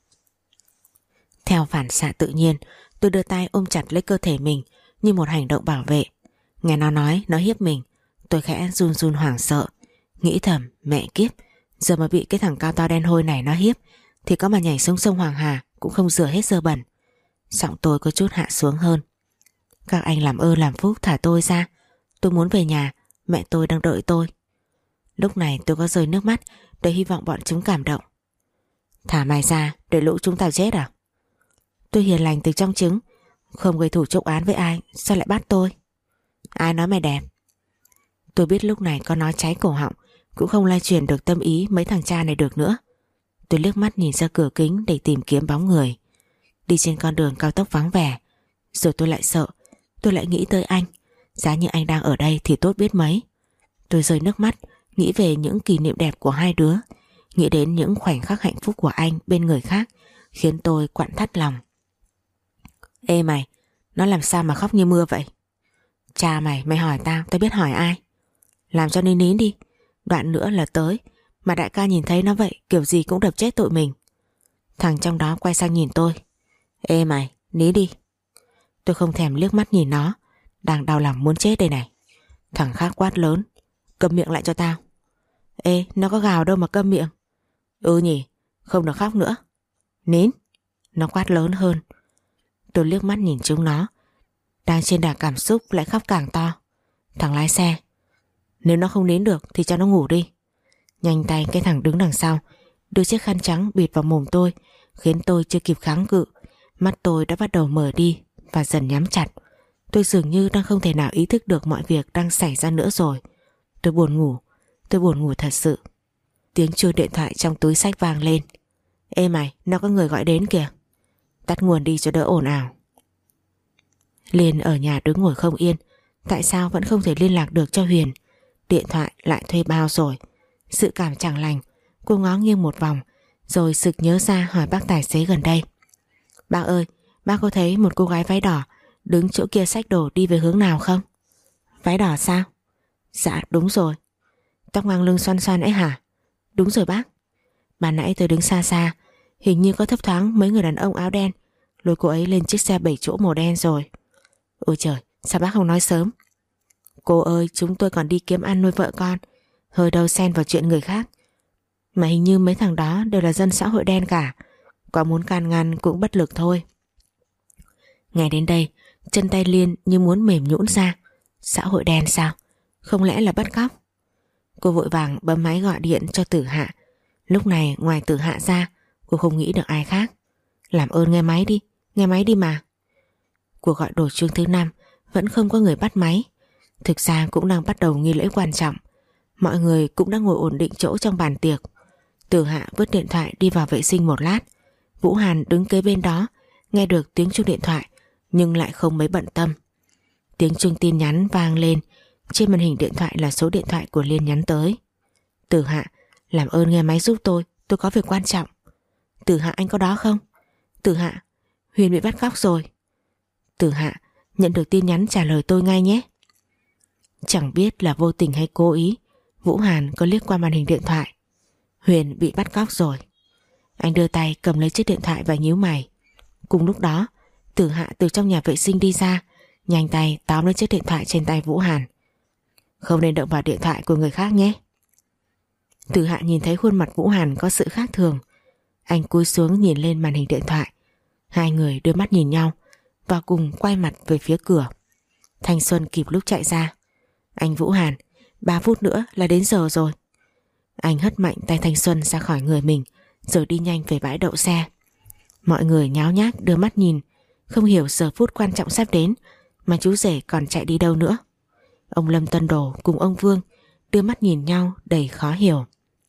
Theo phản xạ tự nhiên, tôi đưa tay ôm chặt lấy cơ thể mình như một hành động bảo vệ. Nghe nó nói nó hiếp mình, tôi khẽ run run hoảng sợ. Nghĩ thầm, mẹ kiếp, giờ mà bị cái thằng cao to đen hôi này nó hiếp thì có mà nhảy xuống sông Hoàng Hà cũng không rửa hết dơ bẩn. Giọng tôi có chút hạ xuống hơn. Các anh làm ơn làm phúc thả tôi ra. Tôi muốn về nhà, mẹ tôi đang đợi tôi. Lúc này tôi có rơi nước mắt để hy vọng bọn chúng cảm động. Thả mày ra để lũ chúng tao chết à? Tôi hiền lành từ trong trứng, không gây thủ chốc án với ai, sao lại bắt tôi? Ai nói mày đẹp? Tôi biết lúc này có nói cháy cổ họng cũng không lay truyền được tâm ý mấy thằng cha này được nữa. Tôi liếc mắt nhìn ra cửa kính để tìm kiếm bóng người. Đi trên con đường cao tốc vắng vẻ. Rồi tôi lại sợ. Tôi lại nghĩ tới anh. Giá như anh đang ở đây thì tốt biết mấy. Tôi rơi nước mắt, nghĩ về những kỷ niệm đẹp của hai đứa, nghĩ đến những khoảnh khắc hạnh phúc của anh bên người khác, khiến tôi quặn thắt lòng. Ê mày, nó làm sao mà khóc như mưa vậy? Cha mày hỏi tao biết hỏi ai? Làm cho nín nín đi, đoạn nữa là tới, mà đại ca nhìn thấy nó vậy kiểu gì cũng đập chết tụi mình. Thằng trong đó quay sang nhìn tôi. Ê mày, nín đi. Tôi không thèm liếc mắt nhìn nó, đang đau lòng muốn chết đây này. Thằng khác quát lớn. Câm miệng lại cho tao. Ê, nó có gào đâu mà câm miệng. Ừ nhỉ, không được khóc nữa. Nín. Nó quát lớn hơn. Tôi liếc mắt nhìn chúng nó, đang trên đà cảm xúc lại khóc càng to. Thằng lái xe, nếu nó không nín được thì cho nó ngủ đi. Nhanh tay cái thằng đứng đằng sau đưa chiếc khăn trắng bịt vào mồm tôi, khiến tôi chưa kịp kháng cự, mắt tôi đã bắt đầu mở đi và dần nhắm chặt. Tôi dường như đang không thể nào ý thức được mọi việc đang xảy ra nữa rồi. Tôi buồn ngủ thật sự. Tiếng chuông điện thoại trong túi xách vang lên. Ê mày, nó có người gọi đến kìa. Tắt nguồn đi cho đỡ ồn ào. Liên ở nhà đứng ngồi không yên. Tại sao vẫn không thể liên lạc được cho Huyền? Điện thoại lại thuê bao rồi. Sự cảm chẳng lành. Cô ngó nghiêng một vòng, rồi sực nhớ ra hỏi bác tài xế gần đây. Bác ơi, bác có thấy một cô gái váy đỏ đứng chỗ kia xách đồ đi về hướng nào không? Váy đỏ sao? Dạ đúng rồi. Tóc ngang lưng xoăn xoăn ấy hả? Đúng rồi bác. Ban nãy tôi đứng xa xa, hình như có thấp thoáng mấy người đàn ông áo đen lôi cô ấy lên chiếc xe 7 chỗ màu đen rồi. Ôi trời, sao bác không nói sớm? Cô ơi, chúng tôi còn đi kiếm ăn nuôi vợ con, hơi đâu xen vào chuyện người khác. Mà hình như mấy thằng đó đều là dân xã hội đen cả, có muốn can ngăn cũng bất lực thôi. Nghe đến đây, chân tay Liên như muốn mềm nhũn ra. Xã hội đen sao? Không lẽ là bắt cóc? Cô vội vàng bấm máy gọi điện cho Tử Hạ. Lúc này ngoài Tử Hạ ra, cô không nghĩ được ai khác. Làm ơn nghe máy đi mà. Cuộc gọi đổ chuông thứ 5 vẫn không có người bắt máy. Thực ra cũng đang bắt đầu nghi lễ quan trọng. Mọi người cũng đang ngồi ổn định chỗ trong bàn tiệc. Tử Hạ vứt điện thoại đi vào vệ sinh một lát. Vũ Hàn đứng kế bên đó, nghe được tiếng chuông điện thoại nhưng lại không mấy bận tâm. Tiếng chuông tin nhắn vang lên. Trên màn hình điện thoại là số điện thoại của Liên nhắn tới. Tử Hạ, làm ơn nghe máy giúp tôi có việc quan trọng. Tử Hạ, anh có đó không? Tử Hạ, Huyền bị bắt cóc rồi. Tử Hạ, nhận được tin nhắn trả lời tôi ngay nhé. Chẳng biết là vô tình hay cố ý, Vũ Hàn có liếc qua màn hình điện thoại. Huyền bị bắt cóc rồi. Anh đưa tay cầm lấy chiếc điện thoại và nhíu mày. Cùng lúc đó, Tử Hạ từ trong nhà vệ sinh đi ra, nhanh tay tóm lấy chiếc điện thoại trên tay Vũ Hàn. Không nên động vào điện thoại của người khác nhé. Tử Hạ nhìn thấy khuôn mặt Vũ Hàn có sự khác thường. Anh cúi xuống nhìn lên màn hình điện thoại. Hai người đưa mắt nhìn nhau và cùng quay mặt về phía cửa. Thanh Xuân kịp lúc chạy ra. Anh Vũ Hàn, 3 phút nữa là đến giờ rồi. Anh hất mạnh tay Thanh Xuân ra khỏi người mình, rồi đi nhanh về bãi đậu xe. Mọi người nháo nhác đưa mắt nhìn, không hiểu giờ phút quan trọng sắp đến mà chú rể còn chạy đi đâu nữa. Ông Lâm Tân Đồ cùng ông Vương đưa mắt nhìn nhau đầy khó hiểu.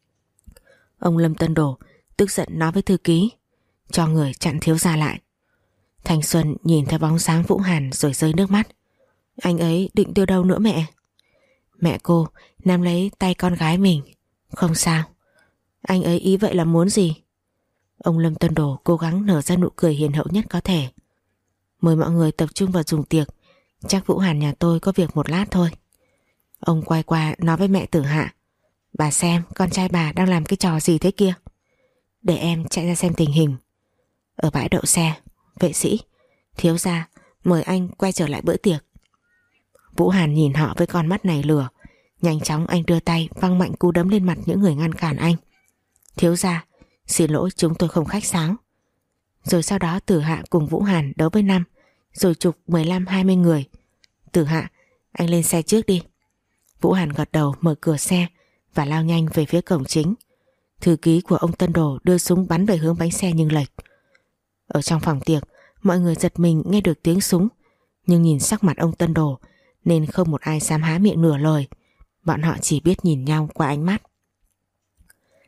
Ông Lâm Tân Đồ tức giận nói với thư ký, cho người chặn thiếu gia lại. Thanh Xuân nhìn theo bóng dáng Vũ Hàn rồi rơi nước mắt. Anh ấy định đưa đâu nữa mẹ? Mẹ cô nắm lấy tay con gái mình. Không sao. Anh ấy ý vậy là muốn gì? Ông Lâm Tân Đồ cố gắng nở ra nụ cười hiền hậu nhất có thể. Mời mọi người tập trung vào dùng tiệc. Chắc Vũ Hàn nhà tôi có việc một lát thôi. Ông quay qua nói với mẹ Tử Hạ. Bà xem con trai bà đang làm cái trò gì thế kia. Để em chạy ra xem tình hình. Ở bãi đậu xe, vệ sĩ, thiếu gia mời anh quay trở lại bữa tiệc. Vũ Hàn nhìn họ với con mắt này lửa. Nhanh chóng anh đưa tay văng mạnh cú đấm lên mặt những người ngăn cản anh. Thiếu gia, xin lỗi chúng tôi không khách sáo. Rồi sau đó Tử Hạ cùng Vũ Hàn đấu với Năm, rồi chục 15-20 người. Tử Hạ, anh lên xe trước đi. Vũ Hàn gật đầu mở cửa xe và lao nhanh về phía cổng chính. Thư ký của ông Tân Đồ đưa súng bắn về hướng bánh xe nhưng lệch. Ở trong phòng tiệc, mọi người giật mình nghe được tiếng súng, nhưng nhìn sắc mặt ông Tân Đồ nên không một ai dám há miệng nửa lời. Bọn họ chỉ biết nhìn nhau qua ánh mắt.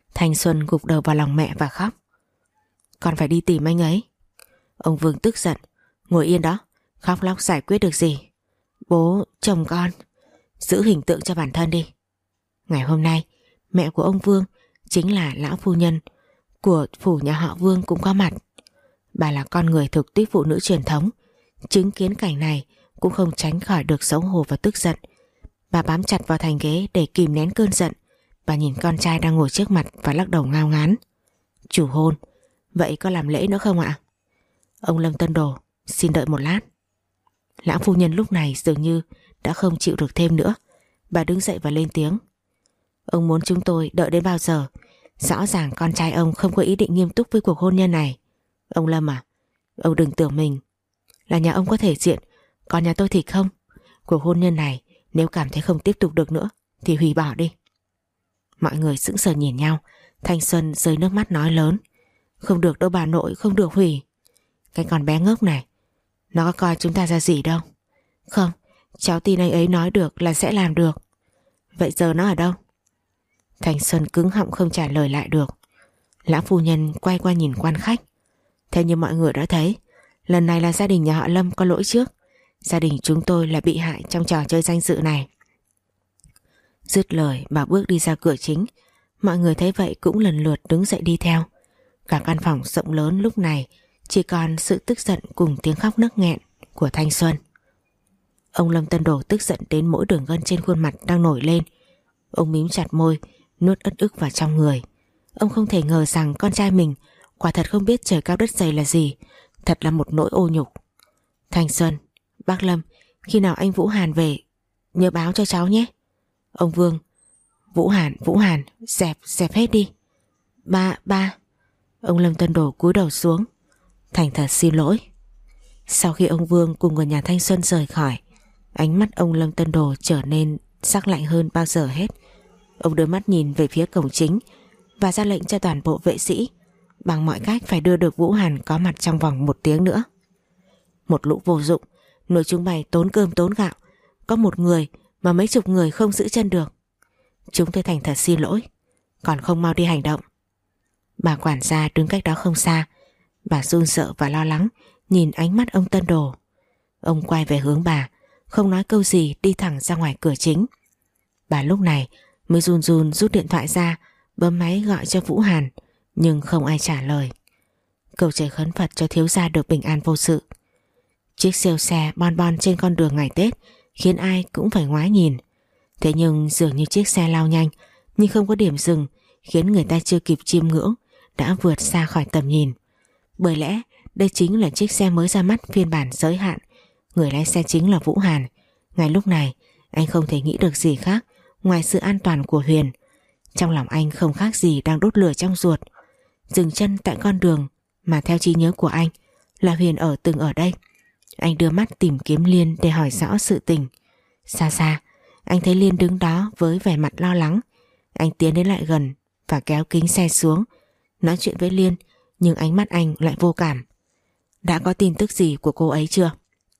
Thanh Xuân gục đầu vào lòng mẹ và khóc. Con phải đi tìm anh ấy. Ông Vương tức giận. Ngồi yên đó, khóc lóc giải quyết được gì. Bố, chồng con, giữ hình tượng cho bản thân đi. Ngày hôm nay, mẹ của ông Vương, chính là lão phu nhân của phủ nhà họ Vương cũng có mặt. Bà là con người thuộc tuýp phụ nữ truyền thống, chứng kiến cảnh này cũng không tránh khỏi được xấu hổ và tức giận. Bà bám chặt vào thành ghế để kìm nén cơn giận. Bà nhìn con trai đang ngồi trước mặt và lắc đầu ngao ngán. Chủ hôn, vậy có làm lễ nữa không ạ? Ông Lâm Tân Đồ, xin đợi một lát. Lão phu nhân lúc này dường như đã không chịu được thêm nữa. Bà đứng dậy và lên tiếng. Ông muốn chúng tôi đợi đến bao giờ? Rõ ràng con trai ông không có ý định nghiêm túc với cuộc hôn nhân này. Ông Lâm à, ông đừng tưởng mình là nhà ông có thể diện, còn nhà tôi thì không. Cuộc hôn nhân này nếu cảm thấy không tiếp tục được nữa thì hủy bỏ đi. Mọi người sững sờ nhìn nhau. Thanh Xuân rơi nước mắt nói lớn. Không được đâu bà nội, không được hủy. Cái con bé ngốc này, nó có coi chúng ta ra gì đâu. Không, cháu tin anh ấy nói được là sẽ làm được. Vậy giờ nó ở đâu? Thanh Xuân cứng họng không trả lời lại được. Lão phu nhân quay qua nhìn quan khách. Thế như mọi người đã thấy, lần này là gia đình nhà họ Lâm có lỗi trước. Gia đình chúng tôi là bị hại trong trò chơi danh dự này. Dứt lời bà bước đi ra cửa chính. Mọi người thấy vậy cũng lần lượt đứng dậy đi theo. Cả căn phòng rộng lớn lúc này chỉ còn sự tức giận cùng tiếng khóc nấc nghẹn của Thanh Xuân. Ông Lâm Tân Đồ tức giận đến mỗi đường gân trên khuôn mặt đang nổi lên. Ông mím chặt môi, nuốt ất ức vào trong người. Ông không thể ngờ rằng con trai mình quả thật không biết trời cao đất dày là gì. Thật là một nỗi ô nhục. Thanh Xuân, bác Lâm, khi nào anh Vũ Hàn về nhớ báo cho cháu nhé. Ông Vương, Vũ Hàn, dẹp hết đi. Ba. Ông Lâm Tân Đồ cúi đầu xuống, thành thật xin lỗi. Sau khi ông Vương cùng người nhà Thanh Xuân rời khỏi, ánh mắt ông Lâm Tân Đồ trở nên sắc lạnh hơn bao giờ hết. Ông đưa mắt nhìn về phía cổng chính và ra lệnh cho toàn bộ vệ sĩ bằng mọi cách phải đưa được Vũ Hàn có mặt trong vòng 1 tiếng nữa. Một lũ vô dụng, nuôi chúng mày tốn cơm tốn gạo, có một người mà mấy chục người không giữ chân được. Chúng tôi thành thật xin lỗi, còn không mau đi hành động. Bà quản gia đứng cách đó không xa. Bà run sợ và lo lắng nhìn ánh mắt ông Tân Đồ. Ông quay về hướng bà, không nói câu gì đi thẳng ra ngoài cửa chính. Bà lúc này mới run run rút điện thoại ra, bấm máy gọi cho Vũ Hàn, nhưng không ai trả lời. Cầu trời khấn Phật cho thiếu gia được bình an vô sự. Chiếc siêu xe bon bon trên con đường ngày Tết khiến ai cũng phải ngoái nhìn. Thế nhưng dường như chiếc xe lao nhanh nhưng không có điểm dừng, khiến người ta chưa kịp chiêm ngưỡng đã vượt xa khỏi tầm nhìn. Bởi lẽ đây chính là chiếc xe mới ra mắt phiên bản giới hạn. Người lái xe chính là Vũ Hàn. Ngay lúc này anh không thể nghĩ được gì khác ngoài sự an toàn của Huyền. Trong lòng anh không khác gì đang đốt lửa trong ruột. Dừng chân tại con đường mà theo trí nhớ của anh là Huyền từng ở đây. Anh đưa mắt tìm kiếm Liên để hỏi rõ sự tình. Xa xa anh thấy Liên đứng đó với vẻ mặt lo lắng. Anh tiến đến lại gần và kéo kính xe xuống, nói chuyện với Liên, nhưng ánh mắt anh lại vô cảm. Đã có tin tức gì của cô ấy chưa?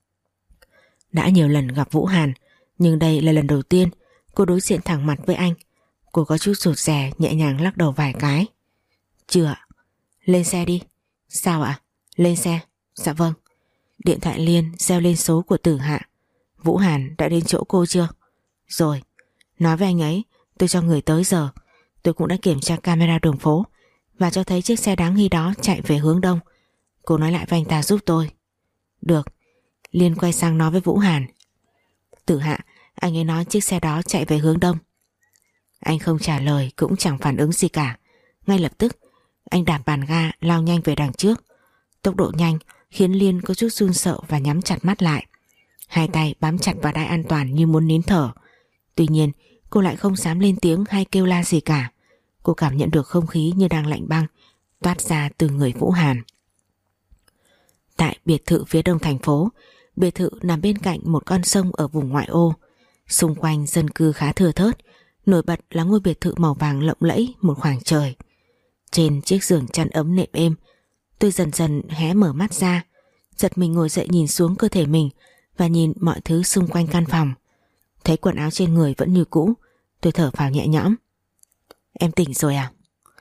Đã nhiều lần gặp Vũ Hàn, nhưng đây là lần đầu tiên cô đối diện thẳng mặt với anh. Cô có chút rụt rè, nhẹ nhàng lắc đầu vài cái. Chưa ạ. Lên xe đi. Sao ạ? Lên xe. Dạ vâng. Điện thoại Liên reo lên số của Tử Hạ. Vũ Hàn đã đến chỗ cô chưa? Rồi. Nói với anh ấy tôi cho người tới giờ. Tôi cũng đã kiểm tra camera đường phố và cho thấy chiếc xe đáng nghi đó chạy về hướng đông. Cô nói lại với anh ta giúp tôi. Được. Liên quay sang nói với Vũ Hàn. Tử Hạ, anh ấy nói chiếc xe đó chạy về hướng đông. Anh không trả lời cũng chẳng phản ứng gì cả. Ngay lập tức anh đạp bàn ga lao nhanh về đằng trước. Tốc độ nhanh khiến Liên có chút run sợ và nhắm chặt mắt lại. Hai tay bám chặt vào đai an toàn như muốn nín thở. Tuy nhiên cô lại không dám lên tiếng hay kêu la gì cả. Cô cảm nhận được không khí như đang lạnh băng toát ra từ người Vũ Hàn. Tại biệt thự phía đông thành phố, biệt thự nằm bên cạnh một con sông ở vùng ngoại ô. Xung quanh dân cư khá thưa thớt, nổi bật là ngôi biệt thự màu vàng lộng lẫy một khoảng trời. Trên chiếc giường chăn ấm nệm êm, tôi dần dần hé mở mắt ra, giật mình ngồi dậy nhìn xuống cơ thể mình và nhìn mọi thứ xung quanh căn phòng. Thấy quần áo trên người vẫn như cũ, tôi thở phào nhẹ nhõm. Em tỉnh rồi à?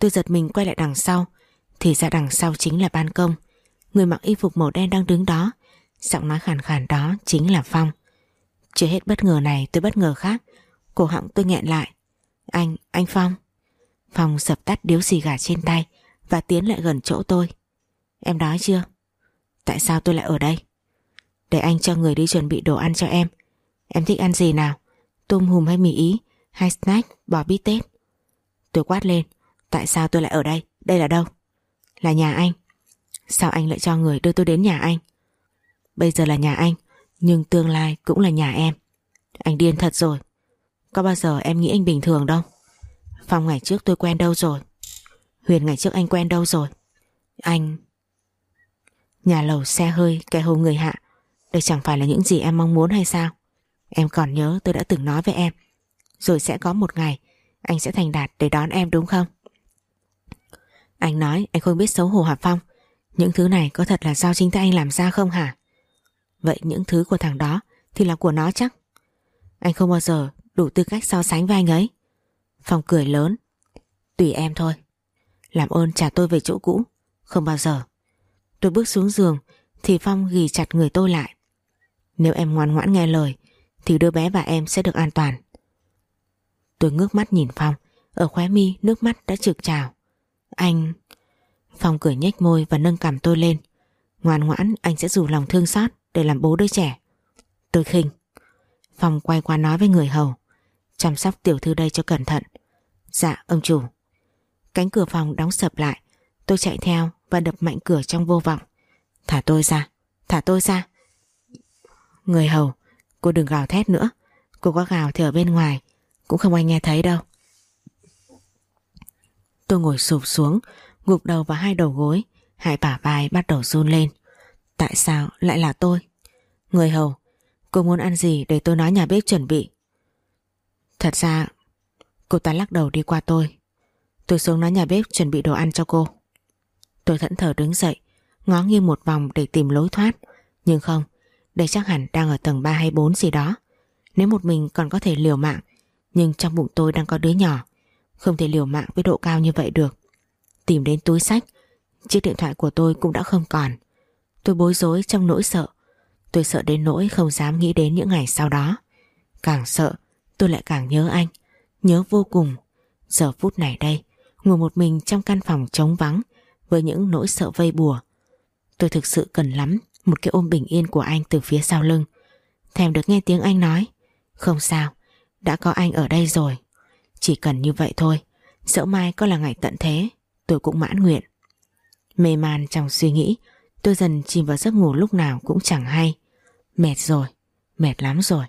Tôi giật mình quay lại đằng sau, thì ra đằng sau chính là ban công. Người mặc y phục màu đen đang đứng đó, giọng nói khàn khàn đó chính là Phong. Chưa hết bất ngờ này tôi bất ngờ khác, cổ họng tôi nghẹn lại. Anh Phong. Phong dập tắt điếu xì gà trên tay và tiến lại gần chỗ tôi. Em đói chưa? Tại sao tôi lại ở đây? Để anh cho người đi chuẩn bị đồ ăn cho em. Em thích ăn gì nào? Tôm hùm hay mì Ý, hay snack, bò bít tết? Tôi quát lên. Tại sao tôi lại ở đây? Đây là đâu? Là nhà anh. Sao anh lại cho người đưa tôi đến nhà anh? Bây giờ là nhà anh, nhưng tương lai cũng là nhà em. Anh điên thật rồi. Có bao giờ em nghĩ anh bình thường đâu. Phong ngày trước tôi quen đâu rồi? Huyền ngày trước anh quen đâu rồi? Anh... Nhà lầu, xe hơi, kẻ hô người hạ, đây chẳng phải là những gì em mong muốn hay sao? Em còn nhớ tôi đã từng nói với em, rồi sẽ có một ngày anh sẽ thành đạt để đón em đúng không? Anh nói anh không biết xấu hổ hả Phong? Những thứ này có thật là do chính tay anh làm ra không hả? Vậy những thứ của thằng đó thì là của nó chắc. Anh không bao giờ đủ tư cách so sánh với anh ấy. Phong cười lớn. Tùy em thôi. Làm ơn trả tôi về chỗ cũ. Không bao giờ. Tôi bước xuống giường thì Phong ghì chặt người tôi lại. Nếu em ngoan ngoãn nghe lời thì đứa bé và em sẽ được an toàn. Tôi ngước mắt nhìn Phong, ở khóe mi nước mắt đã trực trào. Anh... Phong cười nhếch môi và nâng cằm tôi lên. Ngoan ngoãn anh sẽ rủ lòng thương xót để làm bố đứa trẻ. Tôi khinh. Phong quay qua nói với người hầu. Chăm sóc tiểu thư đây cho cẩn thận. Dạ ông chủ. Cánh cửa phòng đóng sập lại. Tôi chạy theo và đập mạnh cửa trong vô vọng. Thả tôi ra. Thả tôi ra. Người hầu, cô đừng gào thét nữa. Cô có gào thì ở bên ngoài cũng không ai nghe thấy đâu. Tôi ngồi sụp xuống, gục đầu vào hai đầu gối, hai bả vai bắt đầu run lên. Tại sao lại là tôi? Người hầu, cô muốn ăn gì để tôi nói nhà bếp chuẩn bị? Thật ra, cô ta lắc đầu đi qua tôi. Tôi xuống nói nhà bếp chuẩn bị đồ ăn cho cô. Tôi thẫn thờ đứng dậy, ngó nghiêng một vòng để tìm lối thoát. Nhưng không, đây chắc hẳn đang ở tầng 3 hay 4 gì đó. Nếu một mình còn có thể liều mạng, nhưng trong bụng tôi đang có đứa nhỏ, không thể liều mạng với độ cao như vậy được. Tìm đến túi xách, chiếc điện thoại của tôi cũng đã không còn. Tôi bối rối trong nỗi sợ. Tôi sợ đến nỗi không dám nghĩ đến những ngày sau đó. Càng sợ, tôi lại càng nhớ anh. Nhớ vô cùng. Giờ phút này đây, ngồi một mình trong căn phòng trống vắng với những nỗi sợ vây bùa. Tôi thực sự cần lắm một cái ôm bình yên của anh từ phía sau lưng. Thèm được nghe tiếng anh nói. Không sao, đã có anh ở đây rồi. Chỉ cần như vậy thôi, dẫu mai có là ngày tận thế, tôi cũng mãn nguyện. Mê man trong suy nghĩ, tôi dần chìm vào giấc ngủ lúc nào cũng chẳng hay. Mệt rồi, mệt lắm rồi.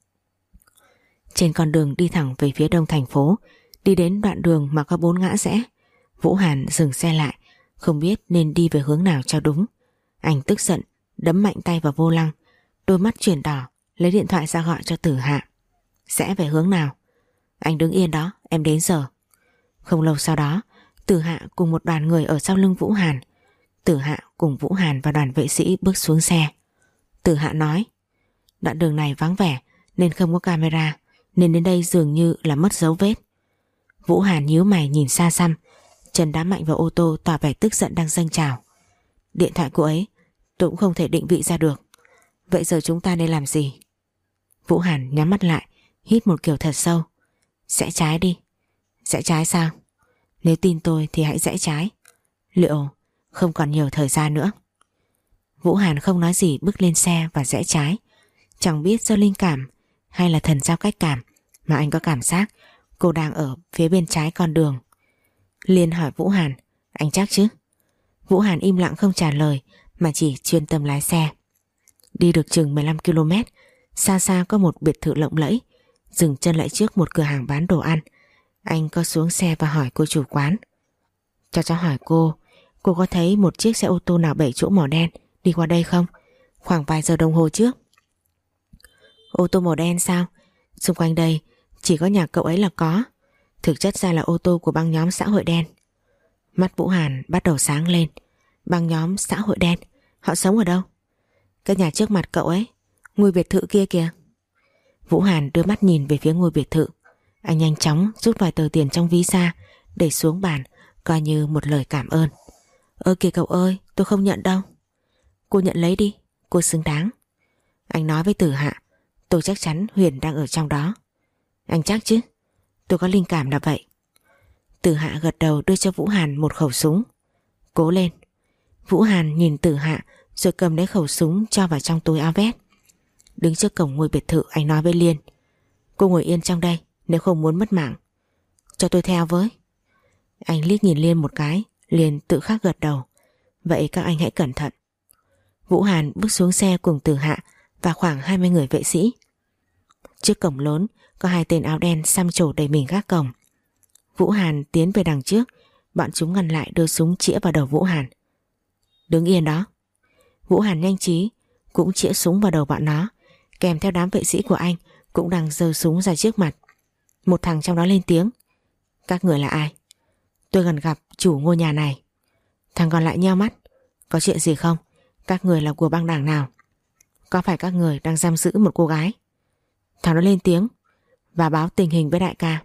Trên con đường đi thẳng về phía đông thành phố, đi đến đoạn đường mà có 4 ngã rẽ, Vũ Hàn dừng xe lại, không biết nên đi về hướng nào cho đúng. Anh tức giận, đấm mạnh tay vào vô lăng, đôi mắt chuyển đỏ, lấy điện thoại ra gọi cho Tử Hạ. Rẽ về hướng nào? Anh đứng yên đó, em đến giờ. Không lâu sau đó, Tử Hạ cùng một đoàn người ở sau lưng Vũ Hàn. Tử Hạ cùng Vũ Hàn và đoàn vệ sĩ bước xuống xe. Tử Hạ nói, đoạn đường này vắng vẻ nên không có camera, nên đến đây dường như là mất dấu vết. Vũ Hàn nhíu mày nhìn xa xăm, chân đá mạnh vào ô tô tỏ vẻ tức giận đang dâng trào. Điện thoại cô ấy tôi cũng không thể định vị ra được. Vậy giờ chúng ta nên làm gì? Vũ Hàn nhắm mắt lại, hít một kiểu thật sâu. Rẽ trái đi. Rẽ trái sao? Nếu tin tôi thì hãy rẽ trái. Liệu không còn nhiều thời gian nữa? Vũ Hàn không nói gì bước lên xe và rẽ trái. Chẳng biết do linh cảm hay là thần giao cách cảm mà anh có cảm giác cô đang ở phía bên trái con đường. Liền hỏi Vũ Hàn, anh chắc chứ? Vũ Hàn im lặng không trả lời mà chỉ chuyên tâm lái xe. Đi được chừng 15 km, xa xa có một biệt thự lộng lẫy. Dừng chân lại trước một cửa hàng bán đồ ăn. Anh có xuống xe và hỏi cô chủ quán. Cho cháu hỏi cô có thấy một chiếc xe ô tô nào 7 chỗ màu đen đi qua đây không? Khoảng vài giờ đồng hồ trước. Ô tô màu đen sao? Xung quanh đây chỉ có nhà cậu ấy là có. Thực chất ra là ô tô của băng nhóm xã hội đen. Mắt Vũ Hàn bắt đầu sáng lên. Băng nhóm xã hội đen, họ sống ở đâu? Cái nhà trước mặt cậu ấy, ngôi biệt thự kia kìa. Vũ Hàn đưa mắt nhìn về phía ngôi biệt thự. Anh nhanh chóng rút vài tờ tiền trong ví ra, để xuống bàn, coi như một lời cảm ơn. Kìa cậu ơi, tôi không nhận đâu. Cô nhận lấy đi, cô xứng đáng. Anh nói với Tử Hạ, tôi chắc chắn Huyền đang ở trong đó. Anh chắc chứ? Tôi có linh cảm là vậy. Tử Hạ gật đầu đưa cho Vũ Hàn một khẩu súng. Cố lên. Vũ Hàn nhìn Tử Hạ rồi cầm lấy khẩu súng cho vào trong túi áo vest. Đứng trước cổng ngôi biệt thự, anh nói với Liên, cô ngồi yên trong đây nếu không muốn mất mạng. Cho tôi theo với. Anh liếc nhìn Liên một cái, Liên tự khắc gật đầu. Vậy các anh hãy cẩn thận. Vũ Hàn bước xuống xe cùng Tử Hạ và khoảng 20 người vệ sĩ. Trước cổng lớn có 2 tên áo đen xăm trổ đầy mình gác cổng. Vũ Hàn tiến về đằng trước, bọn chúng ngăn lại đưa súng chĩa vào đầu Vũ Hàn. Đứng yên đó. Vũ Hàn nhanh trí cũng chĩa súng vào đầu bọn nó, kèm theo đám vệ sĩ của anh cũng đang giơ súng ra trước mặt. Một thằng trong đó lên tiếng, các người là ai? Tôi gần gặp chủ ngôi nhà này. Thằng còn lại nheo mắt, có chuyện gì không? Các người là của băng đảng nào? Có phải các người đang giam giữ một cô gái? Thằng đó lên tiếng, và báo tình hình với đại ca.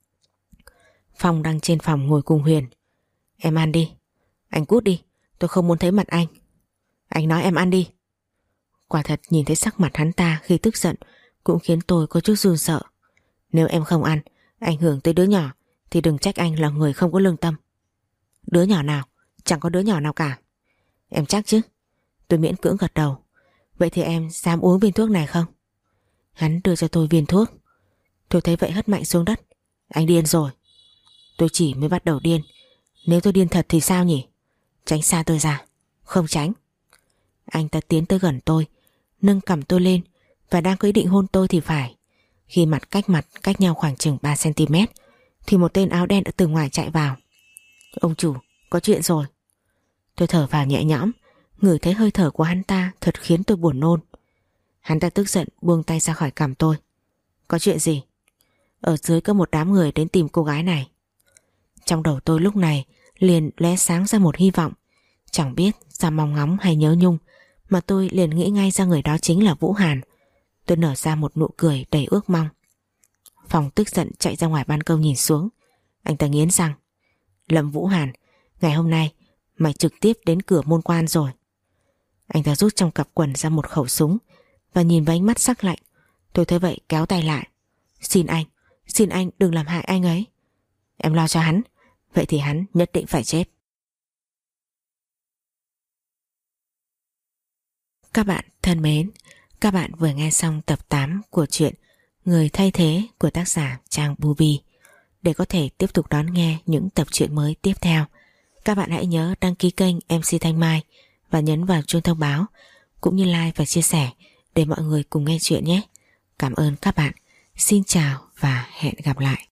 Phong đang trên phòng ngồi cùng Huyền. Em ăn đi. Anh cút đi, tôi không muốn thấy mặt anh. Anh nói em ăn đi. Quả thật nhìn thấy sắc mặt hắn ta khi tức giận cũng khiến tôi có chút run sợ. Nếu em không ăn, ảnh hưởng tới đứa nhỏ, thì đừng trách anh là người không có lương tâm. Đứa nhỏ nào? Chẳng có đứa nhỏ nào cả. Em chắc chứ? Tôi miễn cưỡng gật đầu. Vậy thì em dám uống viên thuốc này không? Hắn đưa cho tôi viên thuốc. Tôi thấy vậy hất mạnh xuống đất. Anh điên rồi. Tôi chỉ mới bắt đầu điên. Nếu tôi điên thật thì sao nhỉ? Tránh xa tôi ra. Không tránh. Anh ta tiến tới gần tôi, nâng cằm tôi lên và đang có ý định hôn tôi thì phải. Khi mặt cách nhau khoảng chừng 3cm thì một tên áo đen đã từ ngoài chạy vào. Ông chủ, có chuyện rồi. Tôi thở vào nhẹ nhõm, ngửi thấy hơi thở của hắn ta thật khiến tôi buồn nôn. Hắn ta tức giận buông tay ra khỏi cằm tôi. Có chuyện gì? Ở dưới có một đám người đến tìm cô gái này. Trong đầu tôi lúc này liền lóe sáng ra một hy vọng. Chẳng biết do mong ngóng hay nhớ nhung mà tôi liền nghĩ ngay ra người đó chính là Vũ Hàn. Tôi nở ra một nụ cười đầy ước mong. Phong tức giận chạy ra ngoài ban công nhìn xuống. Anh ta nghiến răng. Lâm Vũ Hàn, ngày hôm nay mày trực tiếp đến cửa môn quan rồi. Anh ta rút trong cặp quần ra một khẩu súng và nhìn với ánh mắt sắc lạnh. Tôi thấy vậy kéo tay lại. Xin anh đừng làm hại anh ấy. Em lo cho hắn, vậy thì hắn nhất định phải chết. Các bạn thân mến, các bạn vừa nghe xong tập 8 của truyện Người thay thế của tác giả Trang Bubi. Để có thể tiếp tục đón nghe những tập truyện mới tiếp theo, các bạn hãy nhớ đăng ký kênh MC Thanh Mai và nhấn vào chuông thông báo, cũng như like và chia sẻ để mọi người cùng nghe chuyện nhé. Cảm ơn các bạn. Xin chào và hẹn gặp lại.